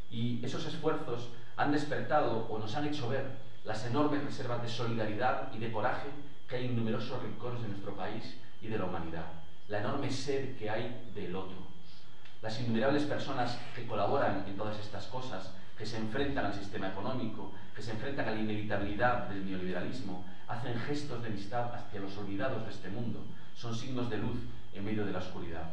Y esos esfuerzos han despertado o nos han hecho ver las enormes reservas de solidaridad y de coraje que hay en numerosos rincones de nuestro país y de la humanidad. La enorme sed que hay del otro. Las innumerables personas que colaboran en todas estas cosas, que se enfrentan al sistema económico, que se enfrentan a la inevitabilidad del neoliberalismo, hacen gestos de amistad hacia los olvidados de este mundo. Son signos de luz en medio de la oscuridad.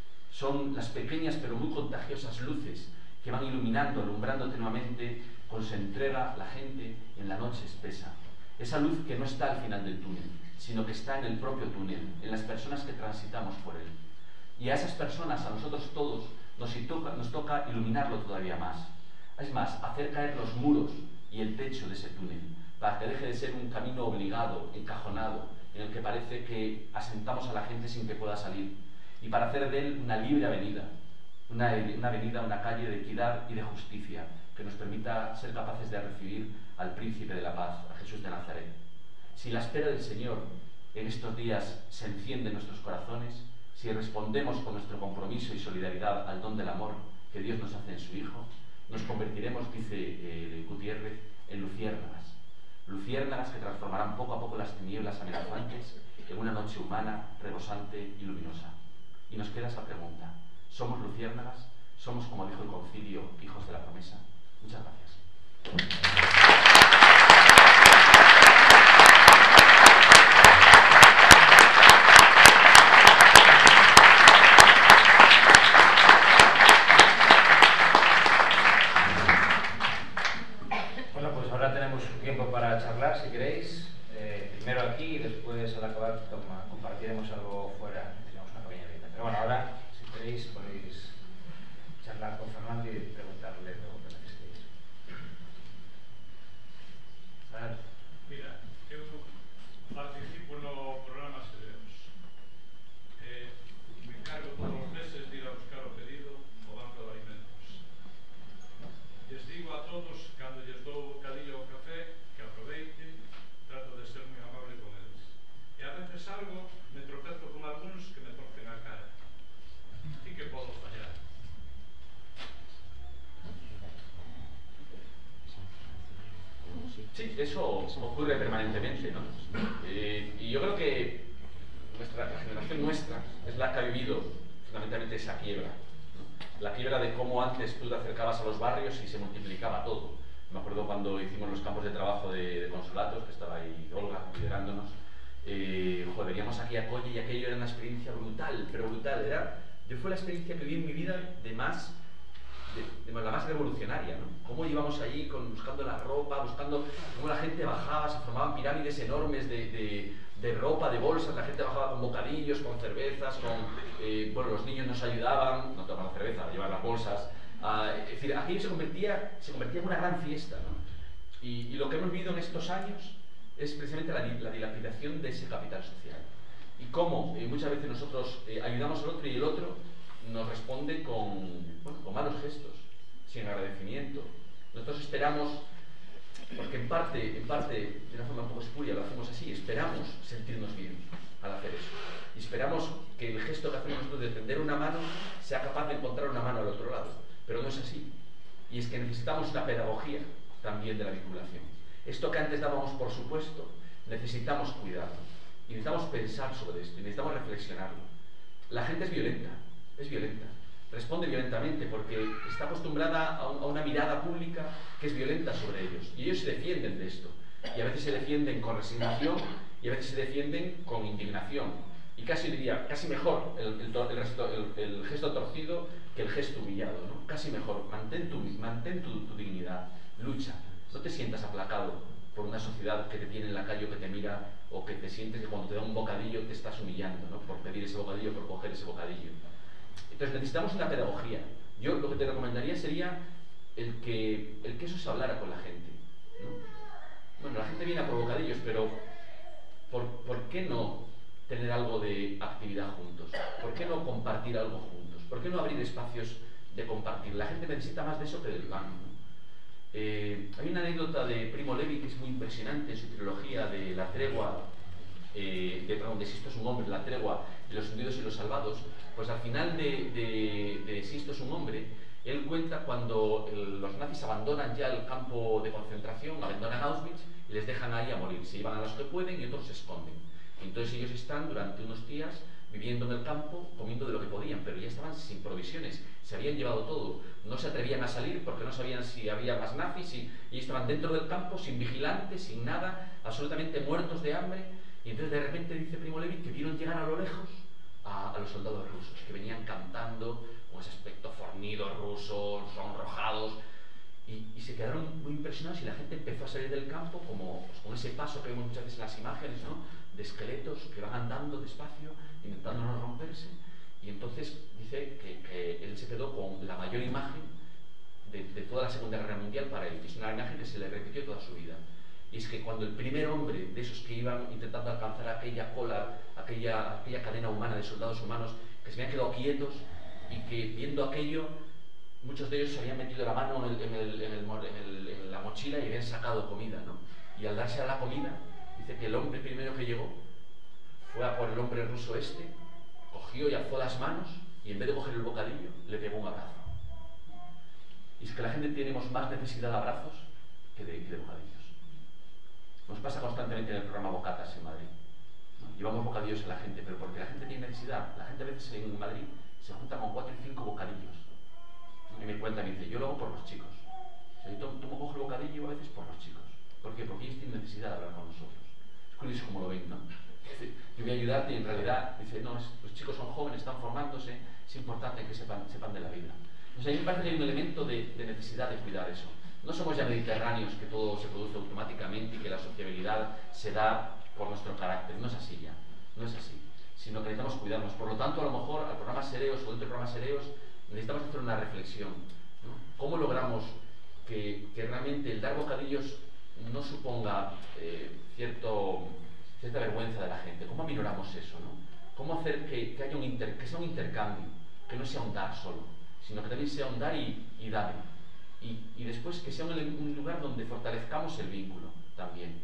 Son las pequeñas pero muy contagiosas luces que van iluminando, alumbrando tenuamente con su entrega la gente en la noche espesa. Esa luz que no está al final del túnel, sino que está en el propio túnel, en las personas que transitamos por él. Y a esas personas, a nosotros todos, nos toca, nos toca iluminarlo todavía más. Es más, hacer caer los muros y el techo de ese túnel, para que deje de ser un camino obligado, encajonado, en el que parece que asentamos a la gente sin que pueda salir, y para hacer de él una libre avenida, una, una avenida, una calle de equidad y de justicia, que nos permita ser capaces de recibir al Príncipe de la Paz, a Jesús de Nazaret. Si la espera del Señor en estos días se enciende en nuestros corazones, si respondemos con nuestro compromiso y solidaridad al don del amor que Dios nos hace en su Hijo, nos convertiremos, dice eh, Gutiérrez, en luciérnagas. Luciérnagas que transformarán poco a poco las tinieblas amenazantes en una noche humana, rebosante y luminosa. Y nos queda esa pregunta. ¿Somos luciérnagas? ¿Somos, como dijo el concilio, hijos de la promesa? Muchas gracias. Para charlar, si queréis, eh, primero aquí y después al acabar toma, compartiremos algo fuera, tenemos una pequeña visita. Pero bueno, ahora, si queréis, podéis charlar con Fernando y preguntarle lo que necesitéis. A ver. Mira, eu participo no programa Serenos. Eh, me encargo todos os meses de ir a buscar o pedido ao Banco de Alimentos. Les digo a todos, cando lles dou o bocadillo ao café, que aproveiten, trato de ser moi amable con eles. E a veces algo me tropezo con algúns que me torcen a cara. E que podo fallar? Sí, eso ocurre permanentemente, ¿no? Eh, y yo creo que nuestra, la generación nuestra es la que ha vivido fundamentalmente esa quiebra, ¿no? La quiebra de cómo antes tú te acercabas a los barrios y se multiplicaba todo. Me acuerdo cuando hicimos los campos de trabajo de, de consulatos, que estaba ahí Olga liderándonos. Eh, joder, veníamos aquí a Colle y aquello era una experiencia brutal, pero brutal. Era, yo fue la experiencia que viví en mi vida de más, de, de la más revolucionaria, ¿no? Cómo íbamos allí con, buscando la ropa, buscando cómo la gente bajaba, se formaban pirámides enormes de, de, de ropa, de bolsas, la gente bajaba con bocadillos, con cervezas, con, eh, bueno, los niños nos ayudaban, no tomaban cerveza, llevar las bolsas. Uh, es decir, aquello se convertía, se convertía en una gran fiesta, ¿no? Y, y lo que hemos vivido en estos años es precisamente la, la dilapidación de ese capital social. Y cómo eh, muchas veces nosotros eh, ayudamos al otro y el otro nos responde con, bueno, con malos gestos, sin agradecimiento. Nosotros esperamos, porque en parte, en parte, de una forma un poco espuria, lo hacemos así, esperamos sentirnos bien al hacer eso. Y esperamos que el gesto que hacemos nosotros de tender una mano sea capaz de encontrar una mano al otro lado. Pero no es así. Y es que necesitamos una pedagogía también de la vinculación. Esto que antes dábamos por supuesto, necesitamos cuidarlo. Y necesitamos pensar sobre esto, y necesitamos reflexionarlo. La gente es violenta, es violenta. Responde violentamente porque está acostumbrada a, un, a una mirada pública que es violenta sobre ellos. Y ellos se defienden de esto. Y a veces se defienden con resignación y a veces se defienden con indignación. Y casi diría, casi mejor el, el, el, resto, el, el gesto torcido que el gesto humillado, ¿no? Casi mejor. Mantén tu, mantén tu, tu dignidad, lucha. No te sientas aplacado por una sociedad que te tiene en la calle o que te mira, o que te sientes que cuando te da un bocadillo te estás humillando, ¿no? Por pedir ese bocadillo, por coger ese bocadillo. Entonces necesitamos una pedagogía. Yo lo que te recomendaría sería el que, el que eso se hablara con la gente, ¿no? Bueno, la gente viene a por bocadillos, pero ¿por, ¿por qué no tener algo de actividad juntos? ¿Por qué no compartir algo juntos? ¿Por qué no abrir espacios de compartir? La gente necesita más de eso que del pan, ¿no? Eh, hay una anécdota de Primo Levi que es muy impresionante en su trilogía de La Tregua, eh, de, perdón, de Sisto es un hombre, La Tregua, de los hundidos y los salvados. Pues al final de, de, de Sisto es un hombre, él cuenta cuando el, los nazis abandonan ya el campo de concentración, abandonan Auschwitz y les dejan ahí a morir. Se llevan a los que pueden y otros se esconden. Entonces ellos están durante unos días viviendo en el campo, comiendo de lo que podían, pero ya estaban sin provisiones, se habían llevado todo, no se atrevían a salir porque no sabían si había más nazis y, y estaban dentro del campo sin vigilantes, sin nada, absolutamente muertos de hambre. Y entonces de repente dice Primo Levi que vieron llegar a lo lejos a, a los soldados rusos, que venían cantando con ese aspecto fornido ruso, sonrojados, y, y se quedaron muy impresionados y la gente empezó a salir del campo como pues, con ese paso que vemos muchas veces en las imágenes, ¿no? De esqueletos que van andando despacio, intentando no romperse. Y entonces dice que, que él se quedó con la mayor imagen de, de toda la Segunda Guerra Mundial para él. Es una imagen que se le repitió toda su vida. Y es que cuando el primer hombre de esos que iban intentando alcanzar aquella cola, aquella, aquella cadena humana de soldados humanos, que se habían quedado quietos y que viendo aquello, muchos de ellos se habían metido la mano en, el, en, el, en, el, en, el, en la mochila y habían sacado comida, ¿no? Y al darse a la comida, dice que el hombre primero que llegó fue a por el hombre ruso este, cogió y alzó las manos y en vez de coger el bocadillo, le pegó un abrazo. Y es que la gente tenemos más necesidad de abrazos que de, que de bocadillos. Nos pasa constantemente en el programa Bocatas en Madrid, ¿no? Llevamos bocadillos a la gente, pero porque la gente tiene necesidad. La gente a veces en Madrid se junta con cuatro y cinco bocadillos. Y me cuentan y dice, yo lo hago por los chicos. O sea, yo tomo, tomo cojo el bocadillo a veces por los chicos. ¿Por qué? Porque ellos tienen necesidad de hablar con nosotros. Es curioso como lo ven, ¿no? Dice, yo voy a ayudarte y en realidad, dice, no, es, los chicos son jóvenes, están formándose, es importante que sepan, sepan de la vida. Entonces a mí me parece que hay un elemento de, de necesidad de cuidar eso. No somos ya mediterráneos, que todo se produce automáticamente y que la sociabilidad se da por nuestro carácter. No es así ya, no es así. Sino que necesitamos cuidarnos. Por lo tanto, a lo mejor al programa Sereos o dentro del programa Sereos necesitamos hacer una reflexión, ¿no? ¿Cómo logramos que, que realmente el dar bocadillos no suponga eh, cierto, cierta vergüenza de la gente? ¿Cómo aminoramos eso, ¿no? ¿Cómo hacer que, que, haya un inter, que sea un intercambio, que no sea un dar solo, sino que también sea un dar y, y dame? Y, y después que sea un, un lugar donde fortalezcamos el vínculo también.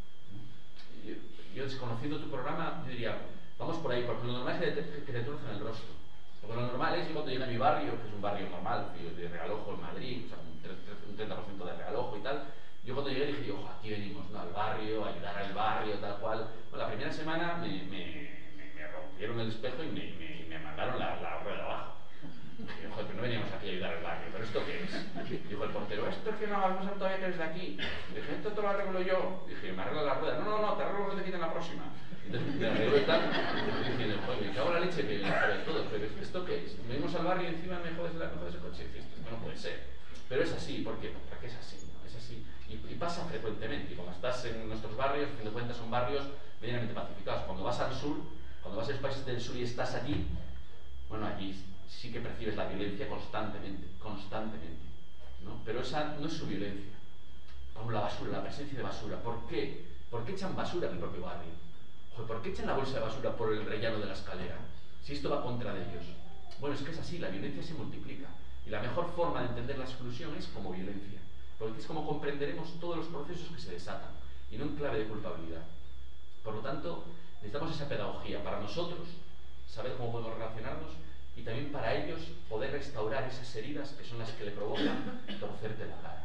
Yo, yo desconociendo tu programa, yo diría, vamos por ahí, porque lo normal es que te, que te tuerzan el rostro. Porque lo normal es que cuando llegué a mi barrio, que es un barrio normal, de Realojo en Madrid, o sea, un treinta por ciento de Realojo y tal, yo cuando llegué dije, ojo, aquí venimos, ¿no? Al barrio, a ayudar al barrio, tal cual. Bueno, la primera semana me, me, me, me rompieron el espejo y me, me, me mandaron la, la rueda abajo. Dije, joder, pero no veníamos aquí a ayudar al barrio, ¿pero esto qué es? Dijo el portero, ¿esto es que no vamos a todavía que eres de aquí? Dije, esto te lo arreglo yo. Dije, me arreglo la rueda. No, no, no, te arreglo lo que te quiten la próxima. Entonces me arregló y tal. Y dije, joder, me cago en la leche que me joder todo, pero ¿esto qué es? Venimos al barrio y encima me jodes, me jodes el coche. Dije, esto no puede ser. Pero es así, ¿por qué? Porque es así, ¿no? Es así. Y, y pasa frecuentemente. Y cuando estás en nuestros barrios, a fin de cuentas son barrios medianamente pacificados. Cuando vas al sur, cuando vas a los países del sur y estás allí, bueno, allí sí que percibes la violencia constantemente, constantemente, ¿no? Pero esa no es su violencia. como la basura, la presencia de basura. ¿Por qué? ¿Por qué echan basura en el propio barrio? Joder, ¿por qué echan la bolsa de basura por el rellano de la escalera? Si esto va contra de ellos. Bueno, es que es así, la violencia se multiplica. Y la mejor forma de entender la exclusión es como violencia. Porque es como comprenderemos todos los procesos que se desatan, y no en clave de culpabilidad. Por lo tanto, necesitamos esa pedagogía para nosotros, saber cómo podemos relacionarnos, y también para ellos poder restaurar esas heridas que son las que le provocan torcerte la cara.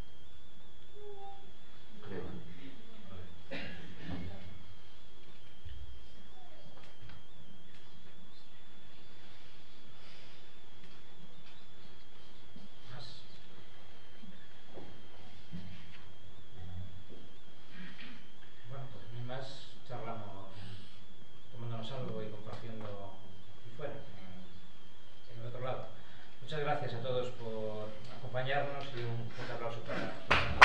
Creo. Bueno, pues ni más, charlamos, tomándonos algo y compartiendo y fuera, en, en el otro lado. Muchas gracias a todos por acompañarnos y un fuerte aplauso para...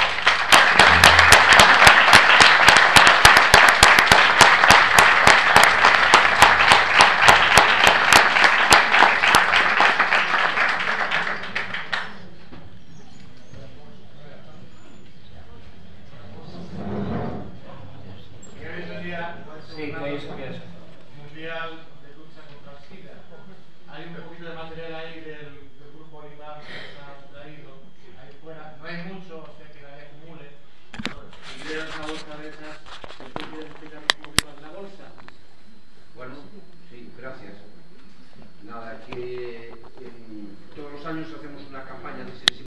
Sí, ¿qué es? ¿Qué es? Mundial de lucha contra el SIDA. Hay un poquito de material ahí del, del grupo Olivar que se ha traído ahí fuera. No hay mucho, o sea que nadie acumule. Si quieres una bolsa de esas, ¿tú quieres explicarnos un poquito de la bolsa? Bueno, sí, gracias. Nada, que en, todos los años hacemos una campaña de sensibilización